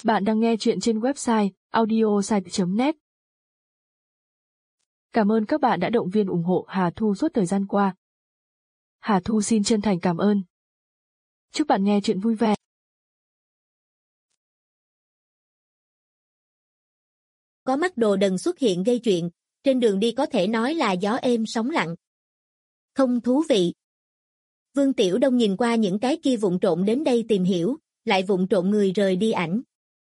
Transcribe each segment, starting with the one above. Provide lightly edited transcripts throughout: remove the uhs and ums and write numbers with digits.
Bạn đang nghe chuyện trên website audiosite.net. Cảm ơn các bạn đã động viên ủng hộ Hà Thu suốt thời gian qua. Hà Thu xin chân thành cảm ơn. Chúc bạn nghe chuyện vui vẻ. Có mắt đồ đần xuất hiện gây chuyện, trên đường đi có thể nói là gió êm sóng lặng. Không thú vị. Vương Tiểu Đông nhìn qua những cái kia vụng trộn đến đây tìm hiểu, lại vụng trộn người rời đi ảnh.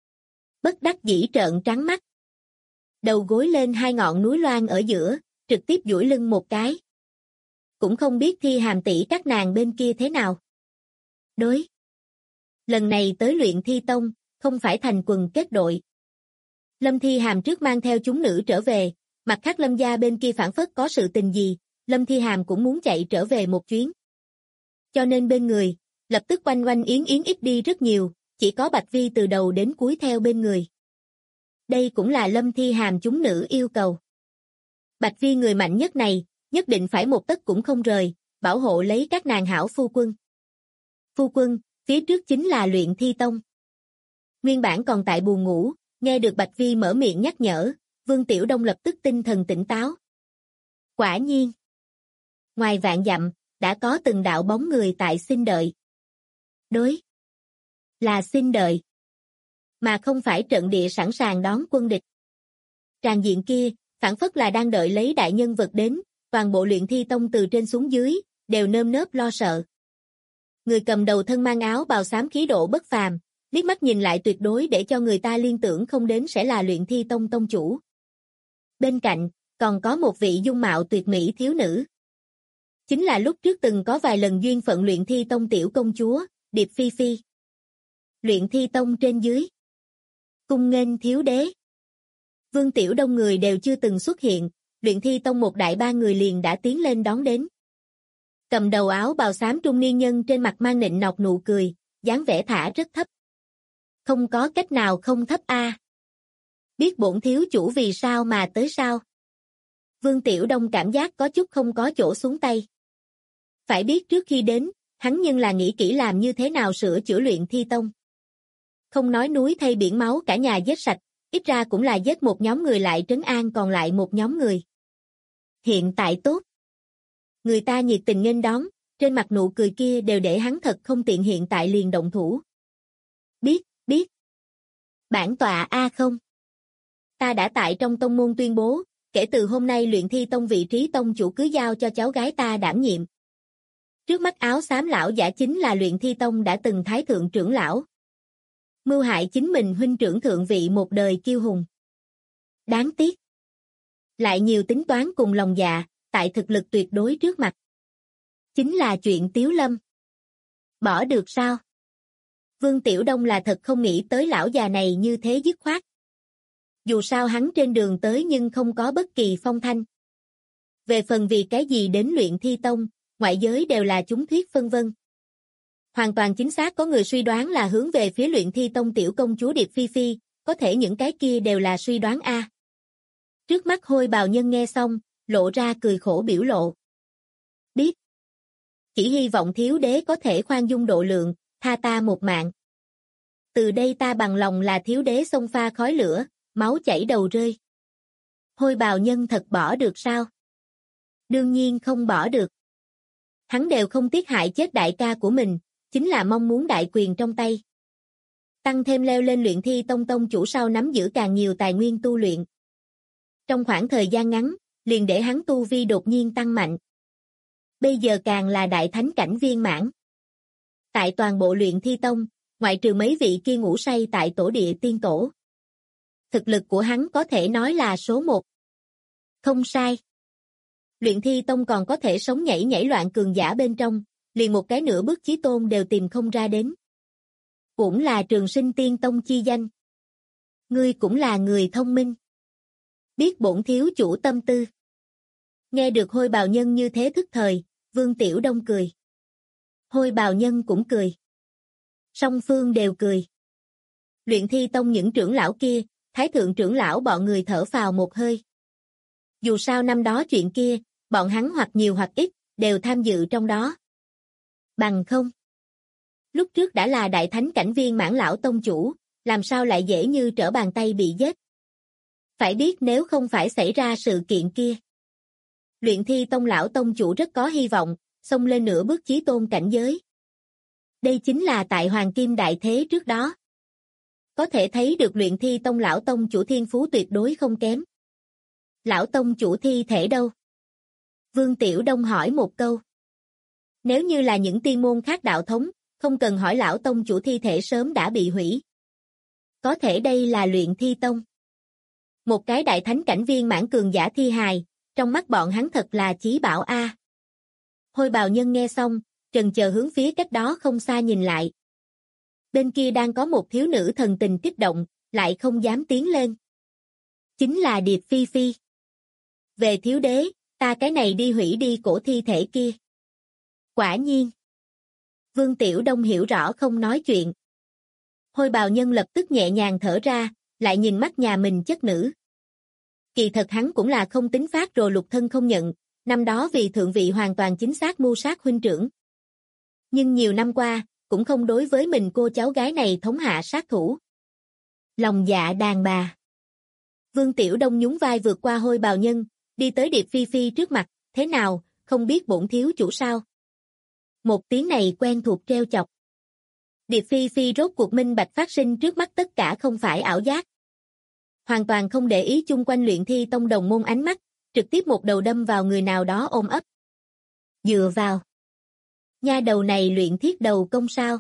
Bất đắc dĩ trợn trắng mắt. Đầu gối lên hai ngọn núi loan ở giữa, trực tiếp duỗi lưng một cái. Cũng không biết Thi Hàm tỷ các nàng bên kia thế nào. Đối. Lần này tới luyện thi tông, không phải thành quần kết đội. Lâm Thi Hàm trước mang theo chúng nữ trở về, mặt khác Lâm gia bên kia phản phất có sự tình gì, Lâm Thi Hàm cũng muốn chạy trở về một chuyến. Cho nên bên người, lập tức oanh oanh yến yến ít đi rất nhiều, chỉ có Bạch Vi từ đầu đến cuối theo bên người. Đây cũng là Lâm Thi Hàm chúng nữ yêu cầu. Bạch Vi người mạnh nhất này, nhất định phải một tấc cũng không rời, bảo hộ lấy các nàng hảo phu quân. Phu quân, phía trước chính là luyện thi tông. Nguyên bản còn tại buồn ngủ, nghe được Bạch Vi mở miệng nhắc nhở, Vương Tiểu Đông lập tức tinh thần tỉnh táo. Quả nhiên. Ngoài vạn dặm, đã có từng đạo bóng người tại xin đợi. Đối. Là xin đợi. Mà không phải trận địa sẵn sàng đón quân địch. Tràng diện kia, phản phất là đang đợi lấy đại nhân vật đến, toàn bộ luyện thi tông từ trên xuống dưới, đều nơm nớp lo sợ. Người cầm đầu thân mang áo bào xám khí độ bất phàm, liếc mắt nhìn lại tuyệt đối để cho người ta liên tưởng không đến sẽ là luyện thi tông tông chủ. Bên cạnh, còn có một vị dung mạo tuyệt mỹ thiếu nữ. Chính là lúc trước từng có vài lần duyên phận luyện thi tông tiểu công chúa, Điệp Phi Phi. Luyện thi tông trên dưới. Cung nghênh thiếu đế. Vương Tiểu Đông người đều chưa từng xuất hiện, luyện thi tông một đại ba người liền đã tiến lên đón đến. Cầm đầu áo bào xám trung niên nhân trên mặt mang nịnh nọc nụ cười, dáng vẻ thả rất thấp. Không có cách nào không thấp a. Biết bổn thiếu chủ vì sao mà tới sao? Vương Tiểu Đông cảm giác có chút không có chỗ xuống tay. Phải biết trước khi đến, hắn nhưng là nghĩ kỹ làm như thế nào sửa chữa luyện thi tông. Không nói núi thay biển máu cả nhà giết sạch, ít ra cũng là giết một nhóm người lại trấn an còn lại một nhóm người. Hiện tại tốt. Người ta nhiệt tình nghênh đón, trên mặt nụ cười kia đều để hắn thật không tiện hiện tại liền động thủ. Biết. Bản tọa a không. Ta đã tại trong tông môn tuyên bố, kể từ hôm nay luyện thi tông vị trí tông chủ cứ giao cho cháu gái ta đảm nhiệm. Trước mắt áo xám lão giả chính là luyện thi tông đã từng thái thượng trưởng lão. Mưu hại chính mình huynh trưởng thượng vị một đời kiêu hùng. Đáng tiếc. Lại nhiều tính toán cùng lòng dạ, tại thực lực tuyệt đối trước mặt. Chính là chuyện Tiếu Lâm. Bỏ được sao? Vương Tiểu Đông là thật không nghĩ tới lão già này như thế dứt khoát. Dù sao hắn trên đường tới nhưng không có bất kỳ phong thanh. Về phần vì cái gì đến luyện thi tông, ngoại giới đều là chúng thuyết phân vân. Hoàn toàn chính xác có người suy đoán là hướng về phía luyện thi tông tiểu công chúa Điệp Phi Phi, có thể những cái kia đều là suy đoán a. Trước mắt hôi bào nhân nghe xong, lộ ra cười khổ biểu lộ. Biết. Chỉ hy vọng thiếu đế có thể khoan dung độ lượng, tha ta một mạng. Từ đây ta bằng lòng là thiếu đế xông pha khói lửa, máu chảy đầu rơi. Hôi bào nhân thật bỏ được sao? Đương nhiên không bỏ được. Hắn đều không tiếc hại chết đại ca của mình, chính là mong muốn đại quyền trong tay. Tăng thêm leo lên luyện thi tông tông chủ sau nắm giữ càng nhiều tài nguyên tu luyện. Trong khoảng thời gian ngắn, liền để hắn tu vi đột nhiên tăng mạnh. Bây giờ càng là đại thánh cảnh viên mãn. Tại toàn bộ luyện thi tông, ngoại trừ mấy vị kia ngủ say tại tổ địa tiên tổ. Thực lực của hắn có thể nói là số 1. Không sai. Luyện thi tông còn có thể sống nhảy nhảy loạn cường giả bên trong, liền một cái nửa bước chí tôn đều tìm không ra đến. Cũng là trường sinh tiên tông chi danh. Ngươi cũng là người thông minh. Biết bổn thiếu chủ tâm tư. Nghe được hôi bào nhân như thế thức thời, Vương Tiểu Đông cười. Hôi bào nhân cũng cười. Song phương đều cười. Luyện thi tông những trưởng lão kia, thái thượng trưởng lão bọn người thở phào một hơi. Dù sao năm đó chuyện kia, bọn hắn hoặc nhiều hoặc ít, đều tham dự trong đó. Bằng không. Lúc trước đã là đại thánh cảnh viên mãn lão tông chủ, làm sao lại dễ như trở bàn tay bị giết. Phải biết nếu không phải xảy ra sự kiện kia, Luyện Thi Tông lão tông chủ rất có hy vọng, xông lên nửa bước chí tôn cảnh giới. Đây chính là tại Hoàng Kim Đại Thế trước đó. Có thể thấy được Luyện Thi Tông lão tông chủ thiên phú tuyệt đối không kém. Lão tông chủ thi thể đâu? Vương Tiểu Đông hỏi một câu. Nếu như là những tiên môn khác đạo thống, không cần hỏi lão tông chủ thi thể sớm đã bị hủy. Có thể đây là Luyện Thi Tông. Một cái đại thánh cảnh viên mãn cường giả thi hài, trong mắt bọn hắn thật là chí bảo a. Hôi bào nhân nghe xong, chần chờ hướng phía cách đó không xa nhìn lại. Bên kia đang có một thiếu nữ thần tình kích động, lại không dám tiến lên. Chính là Điệp Phi Phi. Về thiếu đế, ta cái này đi hủy đi cổ thi thể kia. Quả nhiên. Vương Tiểu Đông hiểu rõ không nói chuyện. Hôi bào nhân lập tức nhẹ nhàng thở ra, lại nhìn mắt nhà mình chất nữ. Kỳ thật hắn cũng là không tính phát rồi lục thân không nhận, năm đó vì thượng vị hoàn toàn chính xác mưu sát huynh trưởng. Nhưng nhiều năm qua, cũng không đối với mình cô cháu gái này thống hạ sát thủ. Lòng dạ đàn bà. Vương Tiểu Đông nhún vai vượt qua hôi bào nhân, đi tới Điệp Phi Phi trước mặt, thế nào, không biết bổn thiếu chủ sao? Một tiếng này quen thuộc treo chọc. Điệp Phi Phi rốt cuộc minh bạch phát sinh trước mắt tất cả không phải ảo giác. Hoàn toàn không để ý chung quanh Luyện Thi Tông đồng môn ánh mắt, trực tiếp một đầu đâm vào người nào đó ôm ấp. Dựa vào. Nha đầu này luyện thiết đầu công sao?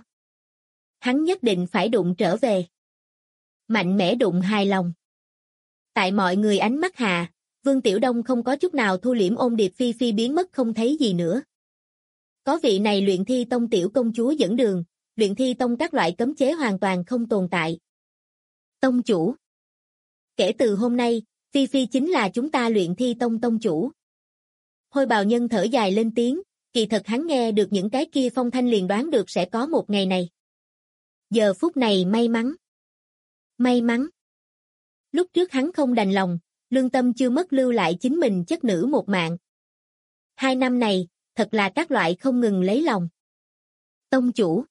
Hắn nhất định phải đụng trở về. Mạnh mẽ đụng hài lòng. Tại mọi người ánh mắt hạ, Vương Tiểu Đông không có chút nào thu liễm ôm Điệp Phi Phi biến mất không thấy gì nữa. Có vị này Luyện Thi Tông tiểu công chúa dẫn đường, Luyện Thi Tông các loại cấm chế hoàn toàn không tồn tại. Tông chủ. Kể từ hôm nay, Phi Phi chính là chúng ta Luyện Thi Tông tông chủ. Hôi bào nhân thở dài lên tiếng, kỳ thật hắn nghe được những cái kia phong thanh liền đoán được sẽ có một ngày này. Giờ phút này may mắn. May mắn. Lúc trước hắn không đành lòng, lương tâm chưa mất lưu lại chính mình chất nữ một mạng. 2 năm này, thật là các loại không ngừng lấy lòng. Tông chủ.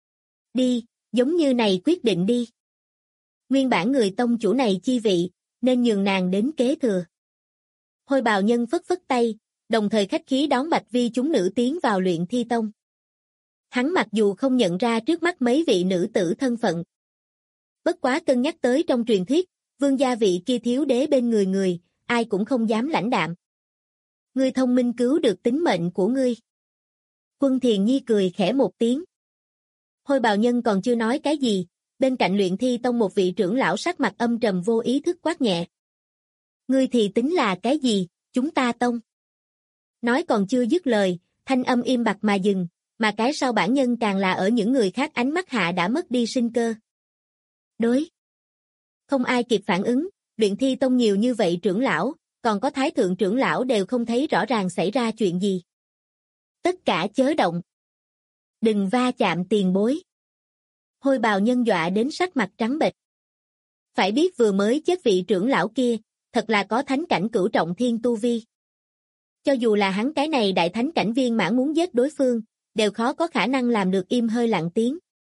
Đi, giống như này quyết định đi. Nguyên bản người tông chủ này chi vị, nên nhường nàng đến kế thừa. Hôi bào nhân phất phất tay, đồng thời khách khí đón Bạch Vi chúng nữ tiến vào Luyện Thi Tông. Hắn mặc dù không nhận ra trước mắt mấy vị nữ tử thân phận. Bất quá cân nhắc tới trong truyền thuyết, vương gia vị kia thiếu đế bên người, ai cũng không dám lãnh đạm. Ngươi thông minh cứu được tính mệnh của ngươi. Quân Thiền Nhi cười khẽ một tiếng. Hôi bào nhân còn chưa nói cái gì, bên cạnh Luyện Thi Tông một vị trưởng lão sắc mặt âm trầm vô ý thức quát nhẹ. Ngươi thì tính là cái gì, chúng ta tông. Nói còn chưa dứt lời, thanh âm im bặt mà dừng, mà cái sau bản nhân càng là ở những người khác ánh mắt hạ đã mất đi sinh cơ. Đối. Không ai kịp phản ứng, Luyện Thi Tông nhiều như vậy trưởng lão, còn có thái thượng trưởng lão đều không thấy rõ ràng xảy ra chuyện gì. Tất cả chớ động. Đừng va chạm tiền bối. Hôi bào nhân dọa đến sắc mặt trắng bệch. Phải biết vừa mới chết vị trưởng lão kia, thật là có thánh cảnh cửu trọng thiên tu vi. Cho dù là hắn cái này đại thánh cảnh viên mãn muốn giết đối phương, đều khó có khả năng làm được im hơi lặng tiếng.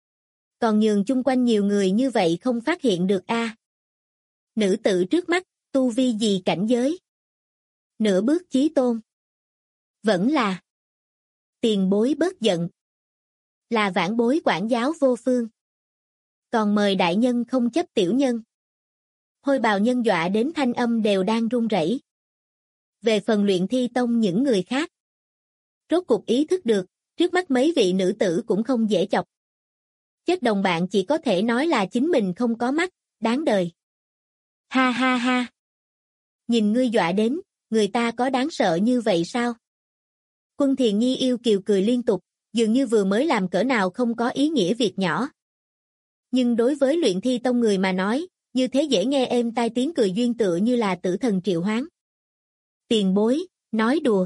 Còn nhường chung quanh nhiều người như vậy không phát hiện được a. Nữ tử trước mắt, tu vi gì cảnh giới? Nửa bước chí tôn. Vẫn là tiền bối bớt giận. Là vãn bối quản giáo vô phương. Còn mời đại nhân không chấp tiểu nhân. Hôi bào nhân dọa đến thanh âm đều đang run rẩy. Về phần Luyện Thi Tông những người khác. Rốt cục ý thức được, trước mắt mấy vị nữ tử cũng không dễ chọc. Chết đồng bạn chỉ có thể nói là chính mình không có mắt, đáng đời. Ha ha ha. Nhìn ngươi dọa đến, người ta có đáng sợ như vậy sao? Quân Thiền Nhi yêu kiều cười liên tục, dường như vừa mới làm cỡ nào không có ý nghĩa việc nhỏ. Nhưng đối với Luyện Thi Tông người mà nói, như thế dễ nghe êm tai tiếng cười duyên tựa như là tử thần triệu hoán. Tiền bối, nói đùa.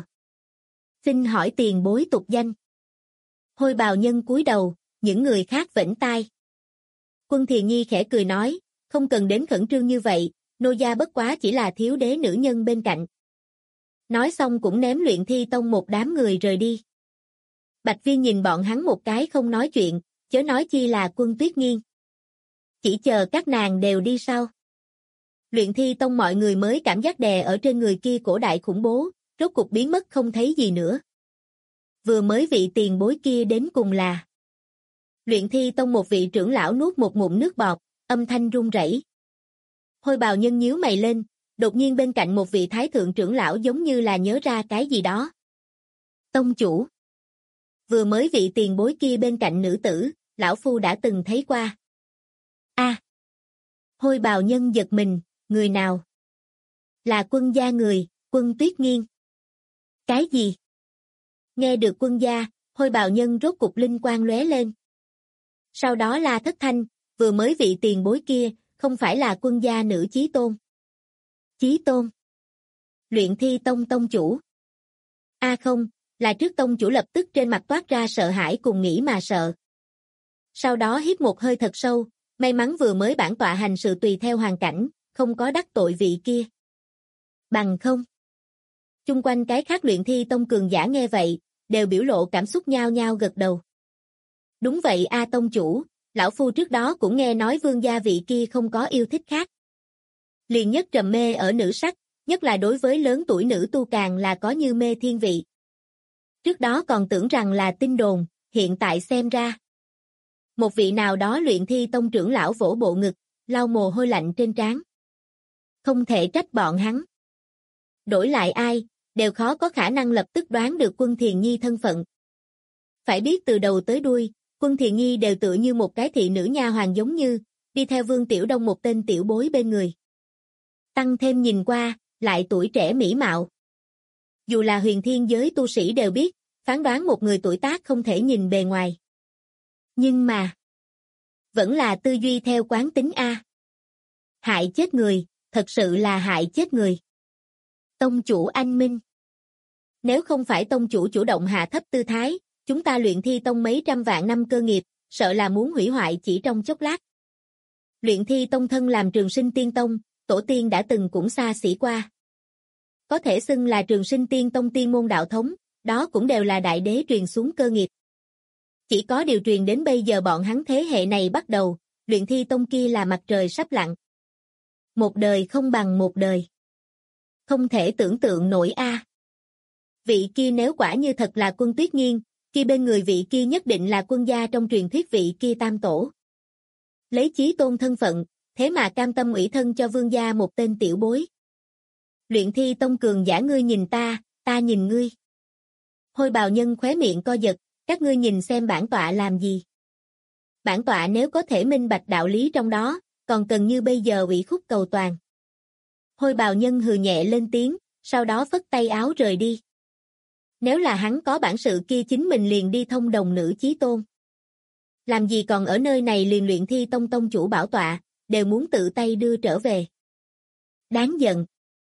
Xin hỏi tiền bối tục danh. Hôi bào nhân cúi đầu, những người khác vểnh tai. Quân Thiền Nhi khẽ cười nói, không cần đến khẩn trương như vậy, nô gia bất quá chỉ là thiếu đế nữ nhân bên cạnh. Nói xong cũng ném Luyện Thi Tông một đám người rời đi. Bạch Viên nhìn bọn hắn một cái không nói chuyện, chớ nói chi là Quân Tuyết Nghiên. Chỉ chờ các nàng đều đi sau. Luyện Thi Tông mọi người mới cảm giác đè ở trên người kia cổ đại khủng bố, rốt cục biến mất không thấy gì nữa. Vừa mới vị tiền bối kia đến cùng là. Luyện Thi Tông một vị trưởng lão nuốt một ngụm nước bọt, âm thanh run rẩy. Hôi bào nhân nhíu mày lên, đột nhiên bên cạnh một vị thái thượng trưởng lão giống như là nhớ ra cái gì đó. Tông chủ. Vừa mới vị tiền bối kia bên cạnh nữ tử, lão phu đã từng thấy qua. A. Hôi bào nhân giật mình, người nào? Là Quân gia người, Quân Tuyết Nghiên. Cái gì? Nghe được Quân gia, hôi bào nhân rốt cục linh quang lóe lên. Sau đó là thất thanh, vừa mới vị tiền bối kia, không phải là Quân gia nữ Chí Tôn. Chí Tôn. Luyện Thi Tông tông chủ. A không, là trước tông chủ lập tức trên mặt toát ra sợ hãi cùng nghĩ mà sợ. Sau đó hít một hơi thật sâu, may mắn vừa mới bản tọa hành sự tùy theo hoàn cảnh, không có đắc tội vị kia. Bằng không. Chung quanh cái khác Luyện Thi Tông cường giả nghe vậy, đều biểu lộ cảm xúc nhao nhao gật đầu. Đúng vậy a tông chủ, lão phu trước đó cũng nghe nói vương gia vị kia không có yêu thích khác. Liền nhất trầm mê ở nữ sắc, nhất là đối với lớn tuổi nữ tu càng là có như mê thiên vị. Trước đó còn tưởng rằng là tin đồn, hiện tại xem ra. Một vị nào đó Luyện Thi Tông trưởng lão vỗ bộ ngực, lau mồ hôi lạnh trên trán. Không thể trách bọn hắn. Đổi lại ai, đều khó có khả năng lập tức đoán được Quân Thiền Nhi thân phận. Phải biết từ đầu tới đuôi, Quân Thiền Nhi đều tựa như một cái thị nữ nha hoàn giống như, đi theo Vương Tiểu Đông một tên tiểu bối bên người. Tăng thêm nhìn qua, lại tuổi trẻ mỹ mạo. Dù là huyền thiên giới tu sĩ đều biết, phán đoán một người tuổi tác không thể nhìn bề ngoài. Nhưng mà, vẫn là tư duy theo quán tính A. Hại chết người, thật sự là hại chết người. Tông chủ anh minh. Nếu không phải tông chủ chủ động hạ thấp tư thái, chúng ta Luyện Thi Tông mấy trăm vạn năm cơ nghiệp, sợ là muốn hủy hoại chỉ trong chốc lát. Luyện Thi Tông thân làm Trường Sinh Tiên Tông, tổ tiên đã từng cũng xa xỉ qua. Có thể xưng là Trường Sinh Tiên Tông tiên môn đạo thống, đó cũng đều là đại đế truyền xuống cơ nghiệp. Chỉ có điều truyền đến bây giờ bọn hắn thế hệ này bắt đầu, Luyện Thi Tông kia là mặt trời sắp lặn. Một đời không bằng một đời. Không thể tưởng tượng nổi a. Vị kia nếu quả như thật là Quân Tuyết Nghiên, kia bên người vị kia nhất định là Quân gia trong truyền thuyết vị kia tam tổ. Lấy Chí Tôn thân phận, thế mà cam tâm ủy thân cho vương gia một tên tiểu bối. Luyện Thi Tông cường giả ngươi nhìn ta nhìn ngươi. Hôi bào nhân khóe miệng co giật, các ngươi nhìn xem bản tọa làm gì. Bản tọa nếu có thể minh bạch đạo lý trong đó, còn cần như bây giờ ủy khúc cầu toàn. Hôi bào nhân hừ nhẹ lên tiếng, sau đó phất tay áo rời đi. Nếu là hắn có bản sự kia chính mình liền đi thông đồng nữ Chí Tôn. Làm gì còn ở nơi này liền Luyện Thi Tông tông chủ bảo tọa, đều muốn tự tay đưa trở về. Đáng giận.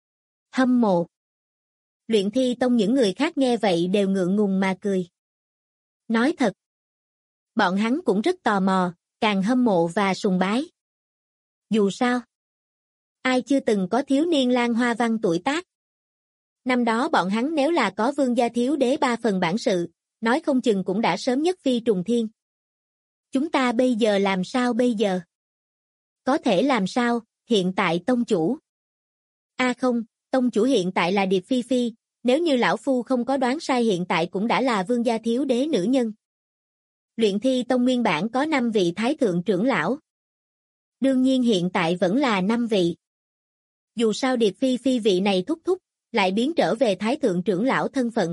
Hâm mộ. Luyện Thi Tông những người khác nghe vậy đều ngượng ngùng mà cười. Nói thật. Bọn hắn cũng rất tò mò, càng hâm mộ và sùng bái. Dù sao. Ai chưa từng có thiếu niên lang hoa văn tuổi tác. Năm đó bọn hắn nếu là có vương gia thiếu đế 3 phần bản sự, nói không chừng cũng đã sớm nhất phi trùng thiên. Chúng ta bây giờ làm sao bây giờ? Có thể làm sao, hiện tại tông chủ. Không, tông chủ hiện tại là Điệp Phi Phi, nếu như lão phu không có đoán sai hiện tại cũng đã là vương gia thiếu đế nữ nhân. Luyện Thi Tông nguyên bản có 5 vị thái thượng trưởng lão. Đương nhiên hiện tại vẫn là 5 vị. Dù sao Điệp Phi Phi vị này thúc thúc, lại biến trở về thái thượng trưởng lão thân phận.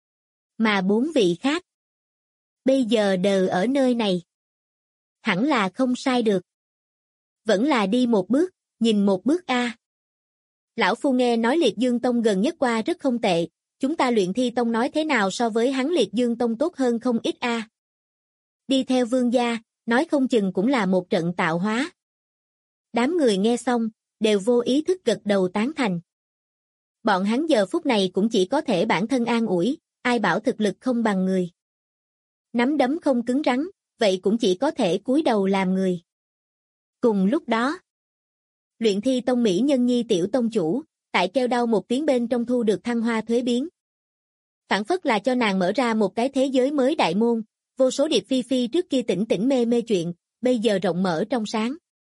Mà 4 vị khác, bây giờ đều ở nơi này. Hẳn là không sai được. Vẫn là đi một bước, nhìn một bước a. Lão phu nghe nói Liệt Dương Tông gần nhất qua rất không tệ, chúng ta Luyện Thi Tông nói thế nào so với hắn Liệt Dương Tông tốt hơn không ít a. Đi theo vương gia, nói không chừng cũng là một trận tạo hóa. Đám người nghe xong, đều vô ý thức gật đầu tán thành. Bọn hắn giờ phút này cũng chỉ có thể bản thân an ủi, ai bảo thực lực không bằng người. Nắm đấm không cứng rắn, vậy cũng chỉ có thể cúi đầu làm người. Cùng lúc đó, Luyện Thi Tông Mỹ Nhân Nhi tiểu tông chủ, tại kêu đau một tiếng bên trong thu được thăng hoa thuế biến. Phản phất là cho nàng mở ra một cái thế giới mới đại môn, vô số Điệp Phi Phi trước kia tỉnh tỉnh mê mê chuyện, bây giờ rộng mở trong sáng.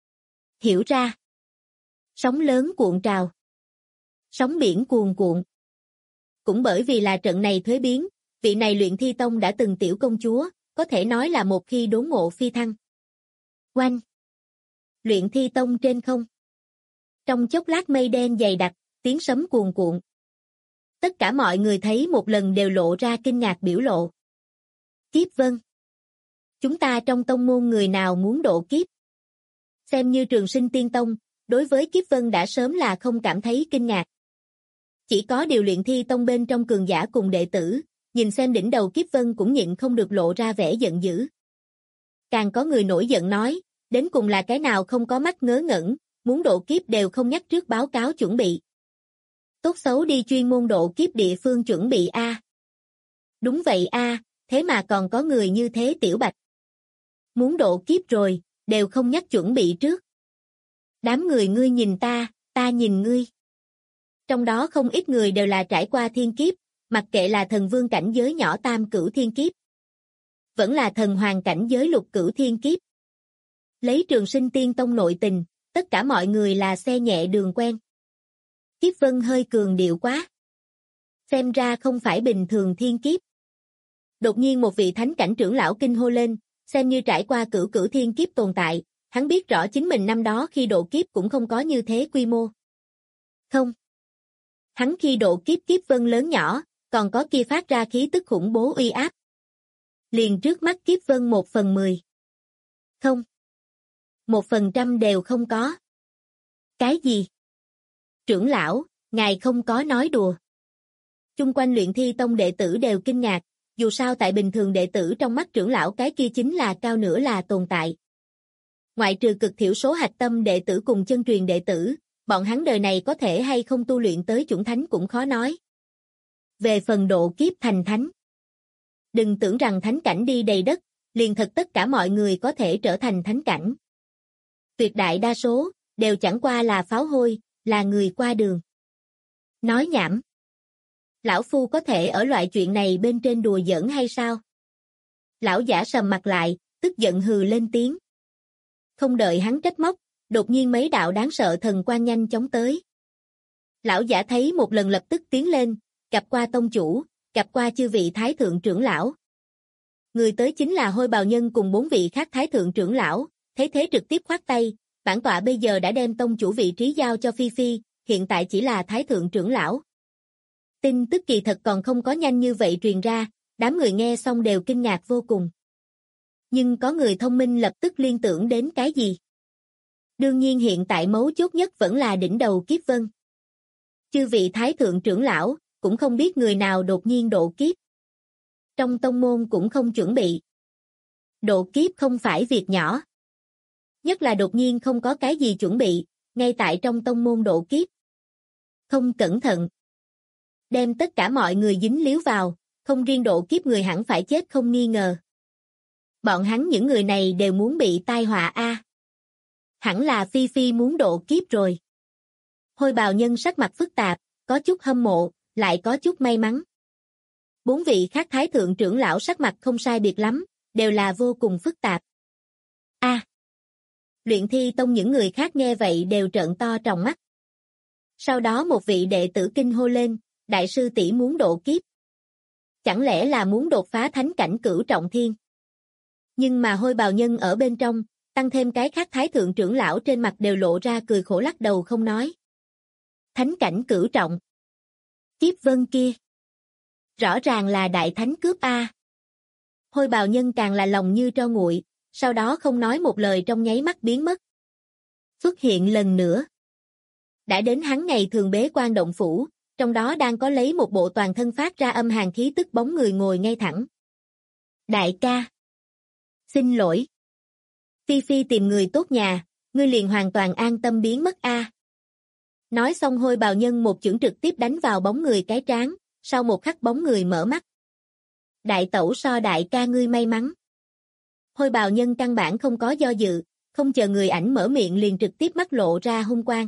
Hiểu ra. Sóng lớn cuộn trào. Sóng biển cuồn cuộn. Cũng bởi vì là trận này thuế biến, vị này Luyện Thi Tông đã từng tiểu công chúa, có thể nói là một khi đốn ngộ phi thăng. Oanh! Luyện Thi Tông trên không. Trong chốc lát mây đen dày đặc, tiếng sấm cuồn cuộn. Tất cả mọi người thấy một lần đều lộ ra kinh ngạc biểu lộ. Kiếp Vân. Chúng ta trong tông môn người nào muốn độ kiếp? Xem như Trường Sinh Tiên Tông, đối với Kiếp Vân đã sớm là không cảm thấy kinh ngạc. Chỉ có điều Luyện Thi Tông bên trong cường giả cùng đệ tử, nhìn xem đỉnh đầu Kiếp Vân cũng nhịn không được lộ ra vẻ giận dữ. Càng có người nổi giận nói, đến cùng là cái nào không có mắt ngớ ngẩn, muốn độ kiếp đều không nhắc trước báo cáo chuẩn bị. Tốt xấu đi chuyên môn độ kiếp địa phương chuẩn bị a. Đúng vậy a, thế mà còn có người như thế Tiểu Bạch. Muốn độ kiếp rồi, đều không nhắc chuẩn bị trước. Đám người ngươi nhìn ta nhìn ngươi. Trong đó không ít người đều là trải qua thiên kiếp, mặc kệ là thần vương cảnh giới nhỏ tam cửu thiên kiếp, vẫn là thần hoàng cảnh giới lục cửu thiên kiếp. Lấy Trường Sinh Tiên Tông nội tình, tất cả mọi người là xe nhẹ đường quen. Kiếp Vân hơi cường điệu quá. Xem ra không phải bình thường thiên kiếp. Đột nhiên một vị thánh cảnh trưởng lão kinh hô lên, xem như trải qua cửu cửu thiên kiếp tồn tại, hắn biết rõ chính mình năm đó khi độ kiếp cũng không có như thế quy mô. Không. Hắn khi độ kiếp Kiếp Vân lớn nhỏ, còn có kia phát ra khí tức khủng bố uy áp. Liền trước mắt Kiếp Vân 1/10. Không. 1% đều không có. Cái gì? Trưởng lão, ngài không có nói đùa. Chung quanh Luyện Thi Tông đệ tử đều kinh ngạc, dù sao tại bình thường đệ tử trong mắt trưởng lão cái kia chính là cao nữa là tồn tại. Ngoại trừ cực thiểu số hạch tâm đệ tử cùng chân truyền đệ tử, bọn hắn đời này có thể hay không tu luyện tới chủng thánh cũng khó nói. Về phần độ kiếp thành thánh, đừng tưởng rằng thánh cảnh đi đầy đất, liền thật tất cả mọi người có thể trở thành thánh cảnh. Tuyệt đại đa số, đều chẳng qua là pháo hôi, là người qua đường. Nói nhảm. Lão Phu có thể ở loại chuyện này bên trên đùa giỡn hay sao? Lão giả sầm mặt lại, tức giận hừ lên tiếng. Không đợi hắn trách móc, đột nhiên mấy đạo đáng sợ thần quang nhanh chóng tới. Lão giả thấy một lần lập tức tiến lên, gặp qua tông chủ, gặp qua chư vị thái thượng trưởng lão. Người tới chính là Hôi Bào Nhân cùng 4 vị khác thái thượng trưởng lão, thấy thế trực tiếp khoát tay, bản tọa bây giờ đã đem tông chủ vị trí giao cho Phi Phi, hiện tại chỉ là thái thượng trưởng lão. Tin tức kỳ thật còn không có nhanh như vậy truyền ra, đám người nghe xong đều kinh ngạc vô cùng. Nhưng có người thông minh lập tức liên tưởng đến cái gì? Đương nhiên hiện tại mấu chốt nhất vẫn là đỉnh đầu Kiếp Vân. Chư vị thái thượng trưởng lão, cũng không biết người nào đột nhiên độ kiếp. Trong tông môn cũng không chuẩn bị. Độ kiếp không phải việc nhỏ. Nhất là đột nhiên không có cái gì chuẩn bị, ngay tại trong tông môn độ kiếp. Không cẩn thận. Đem tất cả mọi người dính líu vào, không riêng độ kiếp người hẳn phải chết không nghi ngờ. Bọn hắn những người này đều muốn bị tai họa a. Hẳn là Phi Phi muốn độ kiếp rồi. Hôi Bào Nhân sắc mặt phức tạp, có chút hâm mộ, lại có chút may mắn. 4 vị khác thái thượng trưởng lão sắc mặt không sai biệt lắm, đều là vô cùng phức tạp. A. Luyện Thi Tông những người khác nghe vậy đều trợn to tròng mắt. Sau đó một vị đệ tử kinh hô lên, đại sư tỷ muốn độ kiếp. Chẳng lẽ là muốn đột phá thánh cảnh cửu trọng thiên? Nhưng mà Hôi Bào Nhân ở bên trong, tăng thêm cái khác thái thượng trưởng lão trên mặt đều lộ ra cười khổ lắc đầu không nói. Thánh cảnh cửu trọng. Kiếp Vân kia. Rõ ràng là đại thánh cướp a. Hôi Bào Nhân càng là lòng như tro nguội, sau đó không nói một lời trong nháy mắt biến mất. Xuất hiện lần nữa. Đã đến hắn ngày thường bế quan động phủ, trong đó đang có lấy một bộ toàn thân phát ra âm hàn khí tức bóng người ngồi ngay thẳng. Đại ca. Xin lỗi. Phi Phi tìm người tốt nhà, ngươi liền hoàn toàn an tâm biến mất a. Nói xong Hôi Bào Nhân một chưởng trực tiếp đánh vào bóng người cái trán, sau một khắc bóng người mở mắt. Đại tẩu so đại ca ngươi may mắn. Hôi Bào Nhân căn bản không có do dự, không chờ người ảnh mở miệng liền trực tiếp mắt lộ ra hung quang.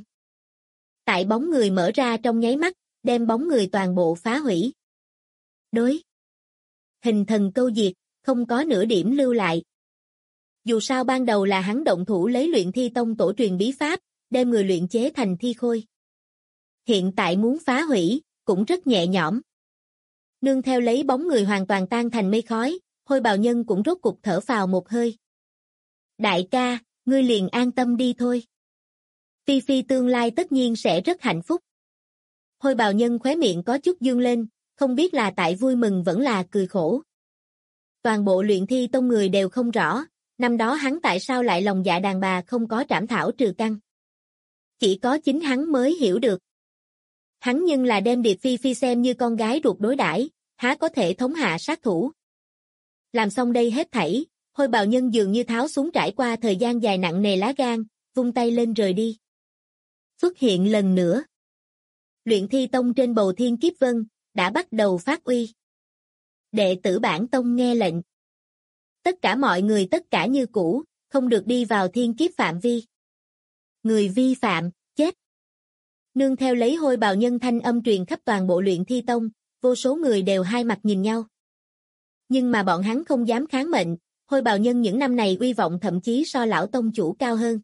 Tại bóng người mở ra trong nháy mắt, đem bóng người toàn bộ phá hủy. Đối. Hình thần câu diệt, không có nửa điểm lưu lại. Dù sao ban đầu là hắn động thủ lấy Luyện Thi Tông tổ truyền bí pháp, đem người luyện chế thành thi khôi. Hiện tại muốn phá hủy, cũng rất nhẹ nhõm. Nương theo lấy bóng người hoàn toàn tan thành mây khói, Hôi Bào Nhân cũng rốt cục thở phào một hơi. Đại ca, ngươi liền an tâm đi thôi. Phi Phi tương lai tất nhiên sẽ rất hạnh phúc. Hôi Bào Nhân khóe miệng có chút dương lên, không biết là tại vui mừng vẫn là cười khổ. Toàn bộ Luyện Thi Tông người đều không rõ, năm đó hắn tại sao lại lòng dạ đàn bà không có trảm thảo trừ căn. Chỉ có chính hắn mới hiểu được. Hắn nhưng là đem Điệp Phi Phi xem như con gái ruột đối đãi, há có thể thống hạ sát thủ. Làm xong đây hết thảy, Hôi Bào Nhân dường như tháo xuống trải qua thời gian dài nặng nề lá gan, vung tay lên rời đi. Xuất hiện lần nữa. Luyện Thi Tông trên bầu Thiên Kiếp Vân đã bắt đầu phát uy. Đệ tử bản tông nghe lệnh. Tất cả mọi người tất cả như cũ, không được đi vào thiên kiếp phạm vi. Người vi phạm, chết. Nương theo lấy Hôi Bào Nhân thanh âm truyền khắp toàn bộ Luyện Thi Tông, vô số người đều hai mặt nhìn nhau. Nhưng mà bọn hắn không dám kháng mệnh, Hôi Bào Nhân những năm này uy vọng thậm chí so lão tông chủ cao hơn.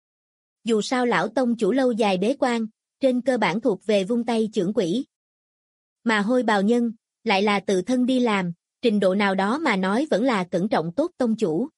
Dù sao lão tông chủ lâu dài bế quan, trên cơ bản thuộc về vung tay chưởng quỷ. Mà Hôi Bào Nhân lại là tự thân đi làm, trình độ nào đó mà nói vẫn là cẩn trọng tốt tông chủ.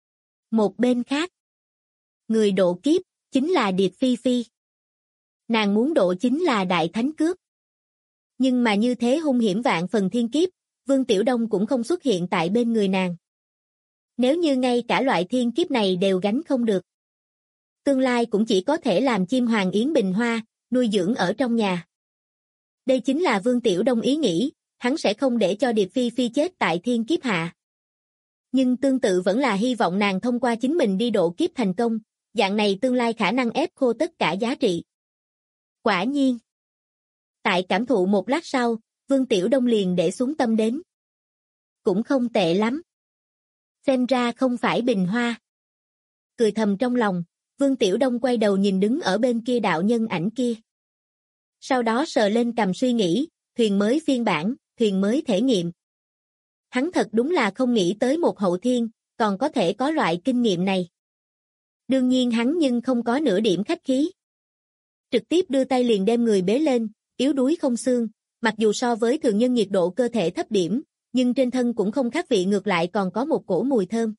Một bên khác, người độ kiếp chính là Điệp Phi Phi. Nàng muốn độ chính là đại thánh cước. Nhưng mà như thế hung hiểm vạn phần thiên kiếp, Vương Tiểu Đông cũng không xuất hiện tại bên người nàng. Nếu như ngay cả loại thiên kiếp này đều gánh không được, tương lai cũng chỉ có thể làm chim hoàng yến bình hoa, nuôi dưỡng ở trong nhà. Đây chính là Vương Tiểu Đông ý nghĩ, hắn sẽ không để cho Điệp Phi Phi chết tại thiên kiếp hạ. Nhưng tương tự vẫn là hy vọng nàng thông qua chính mình đi độ kiếp thành công, dạng này tương lai khả năng ép khô tất cả giá trị. Quả nhiên. Tại cảm thụ một lát sau, Vương Tiểu Đông liền để xuống tâm đến. Cũng không tệ lắm. Xem ra không phải bình hoa. Cười thầm trong lòng, Vương Tiểu Đông quay đầu nhìn đứng ở bên kia đạo nhân ảnh kia. Sau đó sờ lên cằm suy nghĩ, thuyền mới phiên bản, thuyền mới thể nghiệm. Hắn thật đúng là không nghĩ tới một hậu thiên, còn có thể có loại kinh nghiệm này. Đương nhiên hắn nhưng không có nửa điểm khách khí. Trực tiếp đưa tay liền đem người bế lên, yếu đuối không xương, mặc dù so với thường nhân nhiệt độ cơ thể thấp điểm, nhưng trên thân cũng không khác vị, ngược lại còn có một cổ mùi thơm.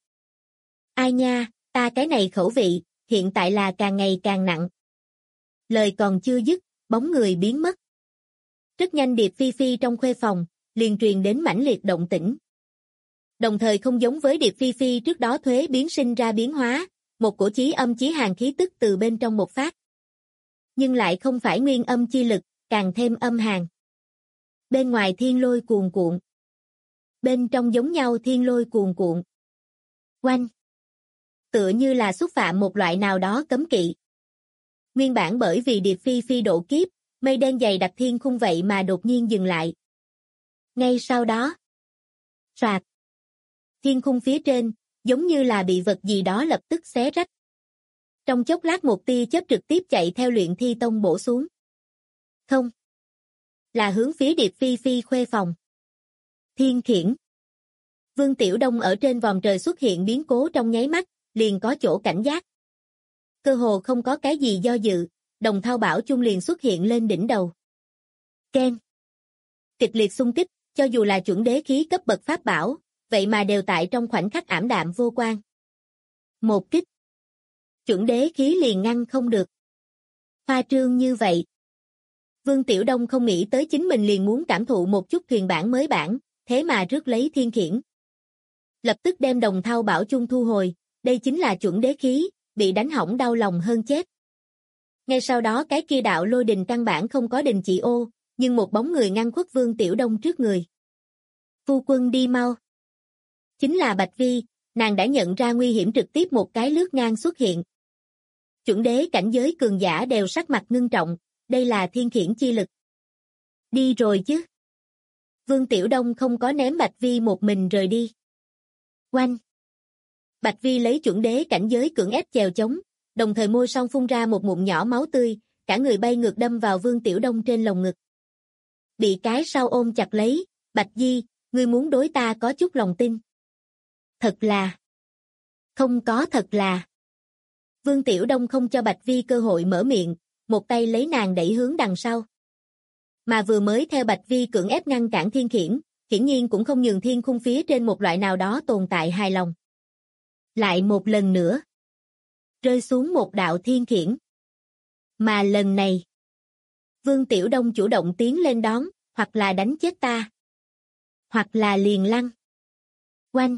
Ai nha, ta cái này khẩu vị, hiện tại là càng ngày càng nặng. Lời còn chưa dứt, bóng người biến mất. Rất nhanh Điệp Phi Phi trong khuê phòng, liền truyền đến mãnh liệt động tĩnh. Đồng thời không giống với Điệp Phi Phi trước đó thuế biến sinh ra biến hóa, một cổ chí âm chí hàn khí tức từ bên trong một phát. Nhưng lại không phải nguyên âm chi lực, càng thêm âm hàn. Bên ngoài thiên lôi cuồn cuộn. Bên trong giống nhau thiên lôi cuồn cuộn. Oanh! Tựa như là xúc phạm một loại nào đó cấm kỵ. Nguyên bản bởi vì Điệp Phi Phi độ kiếp, mây đen dày đặc thiên khung vậy mà đột nhiên dừng lại. Ngay sau đó, soạt, thiên khung phía trên, giống như là bị vật gì đó lập tức xé rách. Trong chốc lát một tia chớp trực tiếp chạy theo Luyện Thi Tông bổ xuống. Không, là hướng phía Điệp Phi Phi khuê phòng. Thiên khiển. Vương Tiểu Đông ở trên vòm trời xuất hiện biến cố trong nháy mắt, liền có chỗ cảnh giác. Cơ hồ không có cái gì do dự, đồng thao bảo chung liền xuất hiện lên đỉnh đầu. Keng. Kịch liệt xung kích, cho dù là chuẩn đế khí cấp bậc pháp bảo, vậy mà đều tại trong khoảnh khắc ảm đạm vô quang. Một kích. Chuẩn đế khí liền ngăn không được. Hoa trương như vậy. Vương Tiểu Đông không nghĩ tới chính mình liền muốn cảm thụ một chút thuyền bản mới bản, thế mà rước lấy thiên khiển. Lập tức đem đồng thao bảo chung thu hồi, đây chính là chuẩn đế khí, bị đánh hỏng đau lòng hơn chết. Ngay sau đó cái kia đạo lôi đình căn bản không có đình chỉ ô, nhưng một bóng người ngăn khuất Vương Tiểu Đông trước người. Phu quân đi mau. Chính là Bạch Vi, nàng đã nhận ra nguy hiểm trực tiếp một cái lướt ngang xuất hiện. Chuẩn đế cảnh giới cường giả đều sắc mặt ngưng trọng, đây là thiên khiển chi lực. Đi rồi chứ. Vương Tiểu Đông không có ném Bạch Vi một mình rời đi. Oanh. Bạch Vi lấy chuẩn đế cảnh giới cưỡng ép chèo chống, đồng thời môi son phun ra một ngụm nhỏ máu tươi, cả người bay ngược đâm vào Vương Tiểu Đông trên lồng ngực. Bị cái sau ôm chặt lấy, Bạch Di, ngươi muốn đối ta có chút lòng tin. Thật là Không có thật là. Vương Tiểu Đông không cho Bạch Vi cơ hội mở miệng, một tay lấy nàng đẩy hướng đằng sau. Mà vừa mới theo Bạch Vi cưỡng ép ngăn cản Thiên Khiển, hiển nhiên cũng không nhường thiên khung phía trên một loại nào đó tồn tại hài lòng. Lại một lần nữa. Rơi xuống một đạo Thiên Khiển. Mà lần này. Vương Tiểu Đông chủ động tiến lên đón, hoặc là đánh chết ta. Hoặc là liền lăn. Oanh.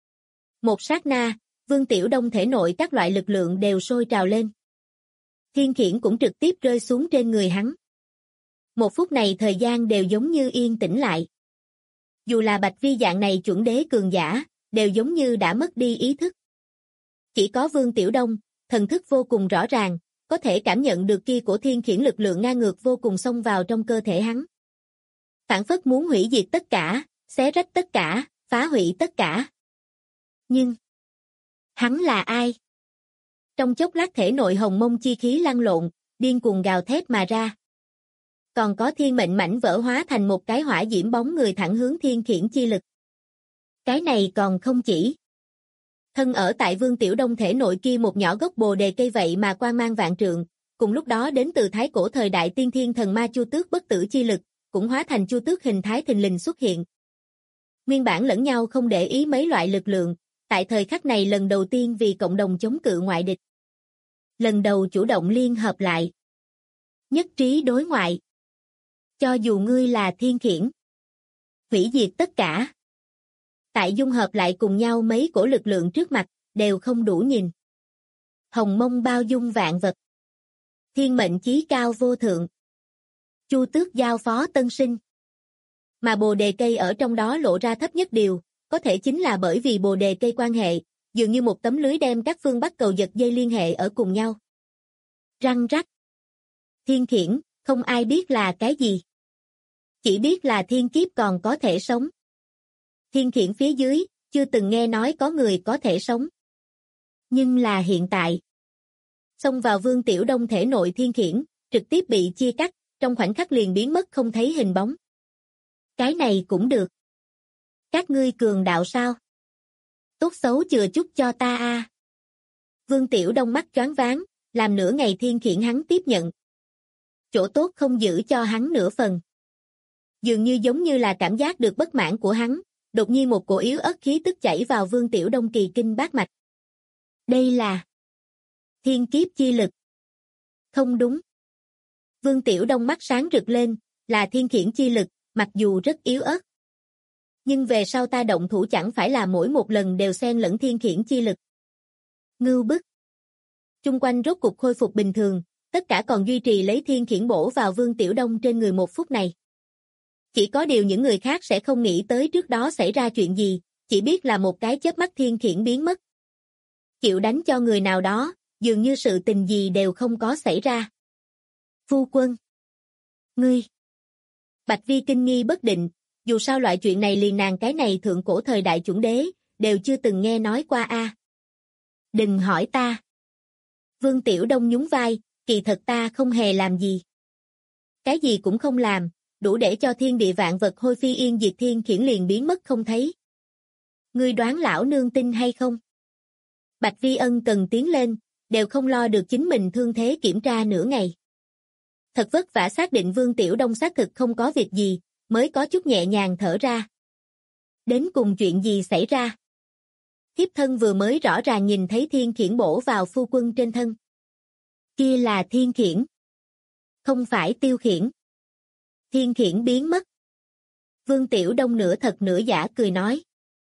Một sát na, Vương Tiểu Đông thể nội các loại lực lượng đều sôi trào lên. Thiên Khiển cũng trực tiếp rơi xuống trên người hắn. Một phút này thời gian đều giống như yên tĩnh lại. Dù là Bạch Vi dạng này chuẩn đế cường giả, đều giống như đã mất đi ý thức. Chỉ có Vương Tiểu Đông, thần thức vô cùng rõ ràng, có thể cảm nhận được kia của Thiên Khiển lực lượng ngang ngược vô cùng xông vào trong cơ thể hắn. Phản phất muốn hủy diệt tất cả, xé rách tất cả, phá hủy tất cả. Nhưng, hắn là ai? Trong chốc lát thể nội hồng mông chi khí lăn lộn, điên cuồng gào thét mà ra. Còn có thiên mệnh mảnh vỡ hóa thành một cái hỏa diễm bóng người thẳng hướng Thiên Khiển chi lực. Cái này còn không chỉ. Thân ở tại Vương Tiểu Đông thể nội kia một nhỏ gốc bồ đề cây vậy mà quang mang vạn trượng, cùng lúc đó đến từ thái cổ thời đại tiên thiên thần ma Chu Tước bất tử chi lực, cũng hóa thành Chu Tước hình thái thình lình xuất hiện. Nguyên bản lẫn nhau không để ý mấy loại lực lượng, tại thời khắc này lần đầu tiên vì cộng đồng chống cự ngoại địch. Lần đầu chủ động liên hợp lại. Nhất trí đối ngoại. Cho dù ngươi là Thiên Khiển. Hủy diệt tất cả. Tại dung hợp lại cùng nhau mấy cổ lực lượng trước mặt, đều không đủ nhìn. Hồng mông bao dung vạn vật. Thiên mệnh chí cao vô thượng. Chu Tước giao phó tân sinh. Mà bồ đề cây ở trong đó lộ ra thấp nhất điều, có thể chính là bởi vì bồ đề cây quan hệ, dường như một tấm lưới đem các phương bắc cầu giật dây liên hệ ở cùng nhau. Răng rắc. Thiên Khiển, không ai biết là cái gì. Chỉ biết là thiên kiếp còn có thể sống. Thiên Khiển phía dưới, chưa từng nghe nói có người có thể sống. Nhưng là hiện tại. Xông vào Vương Tiểu Đông thể nội Thiên Khiển, trực tiếp bị chia cắt, trong khoảnh khắc liền biến mất không thấy hình bóng. Cái này cũng được. Các ngươi cường đạo sao? Tốt xấu chừa chút cho ta a. Vương Tiểu Đông mắt choáng váng, làm nửa ngày Thiên Khiển hắn tiếp nhận. Chỗ tốt không giữ cho hắn nửa phần. Dường như giống như là cảm giác được bất mãn của hắn, đột nhiên một cổ yếu ớt khí tức chảy vào Vương Tiểu Đông kỳ kinh bát mạch. Đây là thiên kiếp chi lực. Không đúng. Vương Tiểu Đông mắt sáng rực lên, là thiên khiển chi lực, mặc dù rất yếu ớt. Nhưng về sau ta động thủ chẳng phải là mỗi một lần đều xen lẫn thiên khiển chi lực. Ngưu bức. Chung quanh rốt cục khôi phục bình thường, tất cả còn duy trì lấy thiên khiển bổ vào Vương Tiểu Đông trên người một phút này. Chỉ có điều những người khác sẽ không nghĩ tới trước đó xảy ra chuyện gì, chỉ biết là một cái chớp mắt thiên khiển biến mất. Chịu đánh cho người nào đó, dường như sự tình gì đều không có xảy ra. Phu quân. Ngươi. Bạch Vi kinh nghi bất định, dù sao loại chuyện này liền nàng cái này thượng cổ thời đại chuẩn đế, đều chưa từng nghe nói qua a. Đừng hỏi ta. Vương Tiểu Đông nhún vai, kỳ thật ta không hề làm gì. Cái gì cũng không làm, đủ để cho thiên địa vạn vật hôi phi yên diệt thiên khiển liền biến mất không thấy. Ngươi đoán lão nương tin hay không? Bạch Vi ân cần tiến lên, đều không lo được chính mình thương thế kiểm tra nửa ngày. Thật vất vả xác định Vương Tiểu Đông xác thực không có việc gì, mới có chút nhẹ nhàng thở ra. Đến cùng chuyện gì xảy ra? Thiếp thân vừa mới rõ ràng nhìn thấy thiên khiển bổ vào phu quân trên thân. Kia là thiên khiển. Không phải tiêu khiển. Thiên khiển biến mất. Vương Tiểu Đông nửa thật nửa giả cười nói.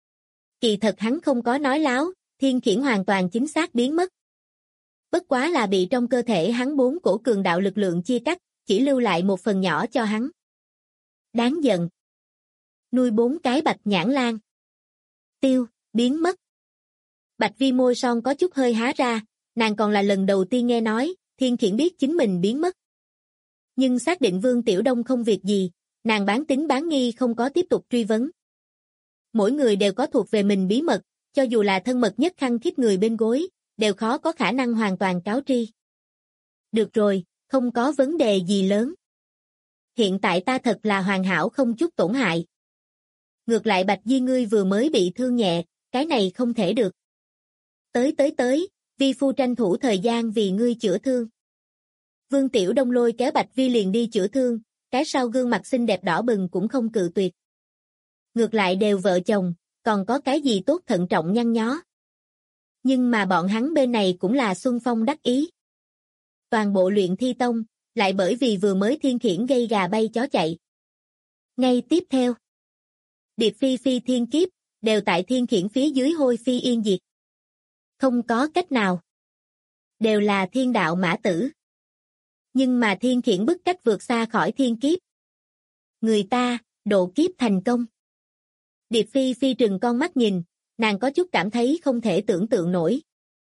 Kỳ thật hắn không có nói láo, thiên khiển hoàn toàn chính xác biến mất. Bất quá là bị trong cơ thể hắn 4 cổ cường đạo lực lượng chia cắt, chỉ lưu lại một phần nhỏ cho hắn. Đáng giận. Nuôi 4 cái bạch nhãn lan. Tiêu, biến mất. Bạch Vi môi son có chút hơi há ra, nàng còn là lần đầu tiên nghe nói, thiên khiển biết chính mình biến mất. Nhưng xác định Vương Tiểu Đông không việc gì, nàng bán tín bán nghi không có tiếp tục truy vấn. Mỗi người đều có thuộc về mình bí mật, cho dù là thân mật nhất khăng khít người bên gối, đều khó có khả năng hoàn toàn cáo tri. Được rồi, không có vấn đề gì lớn. Hiện tại ta thật là hoàn hảo không chút tổn hại. Ngược lại Bạch Di ngươi vừa mới bị thương nhẹ, cái này không thể được. Tới, vi phu tranh thủ thời gian vì ngươi chữa thương. Vương Tiểu Đông lôi kéo Bạch Vi liền đi chữa thương, cái sau gương mặt xinh đẹp đỏ bừng cũng không cự tuyệt. Ngược lại đều vợ chồng, còn có cái gì tốt thận trọng nhăn nhó. Nhưng mà bọn hắn bên này cũng là xuân phong đắc ý. Toàn bộ luyện thi tông, lại bởi vì vừa mới thiên khiển gây gà bay chó chạy. Ngay tiếp theo, Điệp Phi Phi thiên kiếp, đều tại thiên khiển phía dưới hôi phi yên diệt. Không có cách nào. Đều là thiên đạo mã tử. Nhưng mà thiên khiển bức cách vượt xa khỏi thiên kiếp. Người ta, độ kiếp thành công. Điệp Phi Phi trừng con mắt nhìn, nàng có chút cảm thấy không thể tưởng tượng nổi.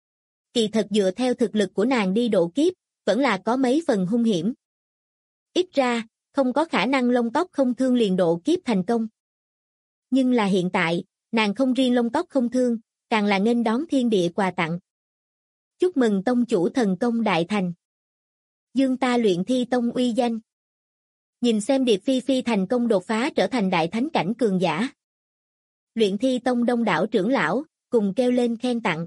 Kỳ thật dựa theo thực lực của nàng đi độ kiếp, vẫn là có mấy phần hung hiểm. Ít ra, không có khả năng lông tóc không thương liền độ kiếp thành công. Nhưng là hiện tại, nàng không riêng lông tóc không thương, càng là nghênh đón thiên địa quà tặng. Chúc mừng tông chủ thần công đại thành. Dương ta luyện thi tông uy danh. Nhìn xem Điệp Phi Phi thành công đột phá trở thành đại thánh cảnh cường giả. Luyện thi tông đông đảo trưởng lão, cùng kêu lên khen tặng.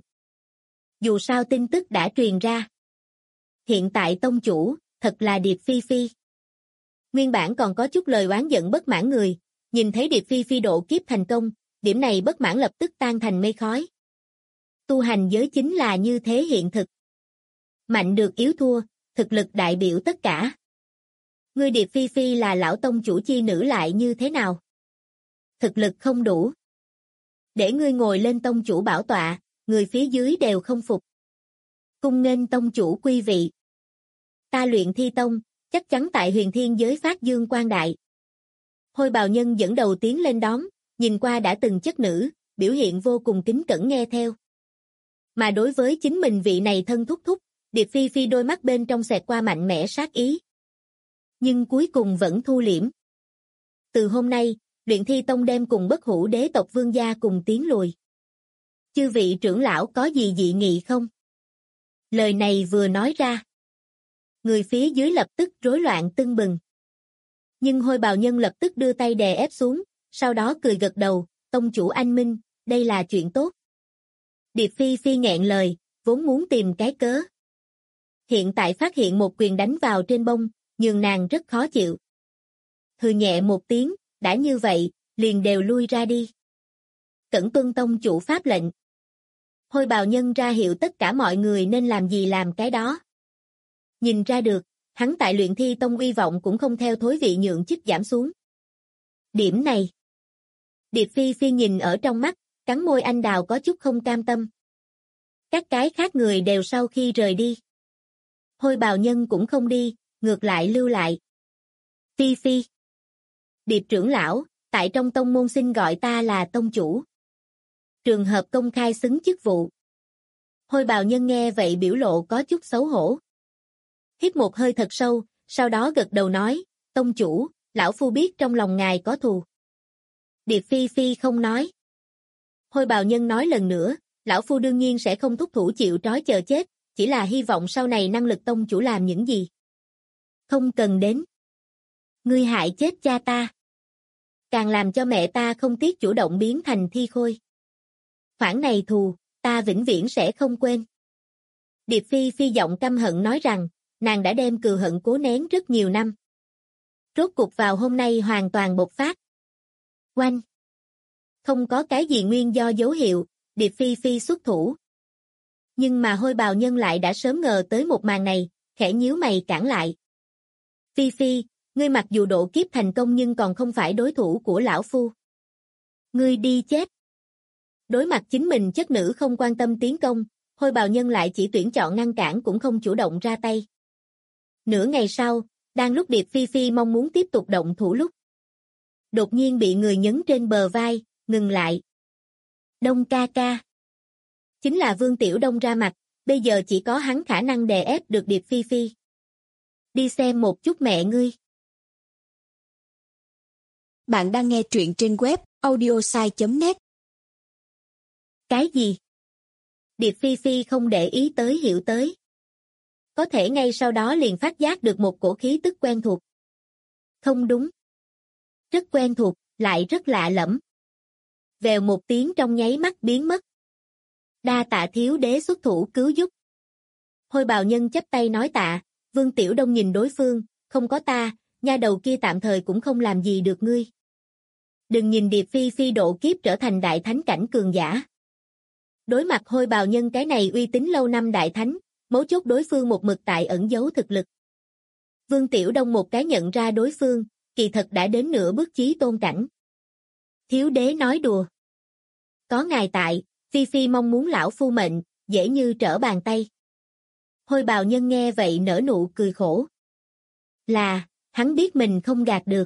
Dù sao tin tức đã truyền ra. Hiện tại tông chủ, thật là Điệp Phi Phi. Nguyên bản còn có chút lời oán giận bất mãn người, nhìn thấy Điệp Phi Phi độ kiếp thành công, điểm này bất mãn lập tức tan thành mây khói. Tu hành giới chính là như thế hiện thực. Mạnh được yếu thua, thực lực đại biểu tất cả. Ngươi Điệp Phi Phi là lão tông chủ chi nữ lại như thế nào? Thực lực không đủ. Để ngươi ngồi lên tông chủ bảo tọa, người phía dưới đều không phục. Cung nghênh tông chủ quy vị. Ta luyện thi tông, chắc chắn tại huyền thiên giới phát dương quang đại. Hôi bào nhân dẫn đầu tiến lên đón, nhìn qua đã từng chất nữ, biểu hiện vô cùng kính cẩn nghe theo. Mà đối với chính mình vị này thân thúc thúc, Điệp Phi Phi đôi mắt bên trong xẹt qua mạnh mẽ sát ý. Nhưng cuối cùng vẫn thu liễm. Từ hôm nay, luyện thi tông đem cùng bất hủ đế tộc vương gia cùng tiến lùi. Chư vị trưởng lão có gì dị nghị không? Lời này vừa nói ra. Người phía dưới lập tức rối loạn tưng bừng. Nhưng hôi bào nhân lập tức đưa tay đè ép xuống, sau đó cười gật đầu, tông chủ anh minh, đây là chuyện tốt. Điệp Phi Phi nghẹn lời, vốn muốn tìm cái cớ. Hiện tại phát hiện một quyền đánh vào trên bông, nhường nàng rất khó chịu. Hừ nhẹ một tiếng, đã như vậy, liền đều lui ra đi. Cẩn tuân tông chủ pháp lệnh. Hôi bào nhân ra hiệu tất cả mọi người nên làm gì làm cái đó. Nhìn ra được, hắn tại luyện thi tông uy vọng cũng không theo thối vị nhượng chức giảm xuống. Điểm này. Điệp Phi Phi nhìn ở trong mắt, cắn môi anh đào có chút không cam tâm. Các cái khác người đều sau khi rời đi. Hôi bào nhân cũng không đi, ngược lại lưu lại. Phi Phi. Điệp trưởng lão, tại trong tông môn xin gọi ta là tông chủ. Trường hợp công khai xứng chức vụ. Hôi bào nhân nghe vậy biểu lộ có chút xấu hổ. Hít một hơi thật sâu, sau đó gật đầu nói, tông chủ, lão phu biết trong lòng ngài có thù. Điệp Phi Phi không nói. Hôi bào nhân nói lần nữa, lão phu đương nhiên sẽ không thúc thủ chịu trói chờ chết, chỉ là hy vọng sau này năng lực tông chủ làm những gì. Không cần đến. Ngươi hại chết cha ta. Càng làm cho mẹ ta không tiếc chủ động biến thành thi khôi. Khoản này thù, ta vĩnh viễn sẽ không quên. Điệp Phi Phi giọng căm hận nói rằng, nàng đã đem cừu hận cố nén rất nhiều năm. Rốt cục vào hôm nay hoàn toàn bộc phát. Oanh! Không có cái gì nguyên do dấu hiệu, Điệp Phi Phi xuất thủ. Nhưng mà hôi bào nhân lại đã sớm ngờ tới một màn này, khẽ nhíu mày cản lại. Phi Phi, ngươi mặc dù độ kiếp thành công nhưng còn không phải đối thủ của lão phu. Ngươi đi chết. Đối mặt chính mình chất nữ không quan tâm tiến công, hôi bào nhân lại chỉ tuyển chọn ngăn cản cũng không chủ động ra tay. Nửa ngày sau, đang lúc Điệp Phi Phi mong muốn tiếp tục động thủ lúc. Đột nhiên bị người nhấn trên bờ vai, ngừng lại. Đông ca ca. Chính là Vương Tiểu Đông ra mặt, bây giờ chỉ có hắn khả năng đè ép được Điệp Phi Phi. Đi xem một chút mẹ ngươi. Bạn đang nghe truyện trên web audiosai.net. Cái gì? Điệp Phi Phi không để ý tới hiểu tới. Có thể ngay sau đó liền phát giác được một cổ khí tức quen thuộc. Không đúng. Rất quen thuộc, lại rất lạ lẫm. Vèo một tiếng trong nháy mắt biến mất. Đa tạ thiếu đế xuất thủ cứu giúp. Hôi bào nhân chắp tay nói tạ, Vương Tiểu Đông nhìn đối phương, không có ta, nha đầu kia tạm thời cũng không làm gì được ngươi. Đừng nhìn Điệp Phi Phi độ kiếp trở thành đại thánh cảnh cường giả. Đối mặt hôi bào nhân cái này uy tín lâu năm đại thánh, mấu chốt đối phương một mực tại ẩn giấu thực lực. Vương Tiểu Đông một cái nhận ra đối phương, kỳ thật đã đến nửa bước chí tôn cảnh. Thiếu đế nói đùa. Có ngài tại, Phi Phi mong muốn lão phu mệnh, dễ như trở bàn tay. Hôi bào nhân nghe vậy nở nụ cười khổ. Là, hắn biết mình không gạt được.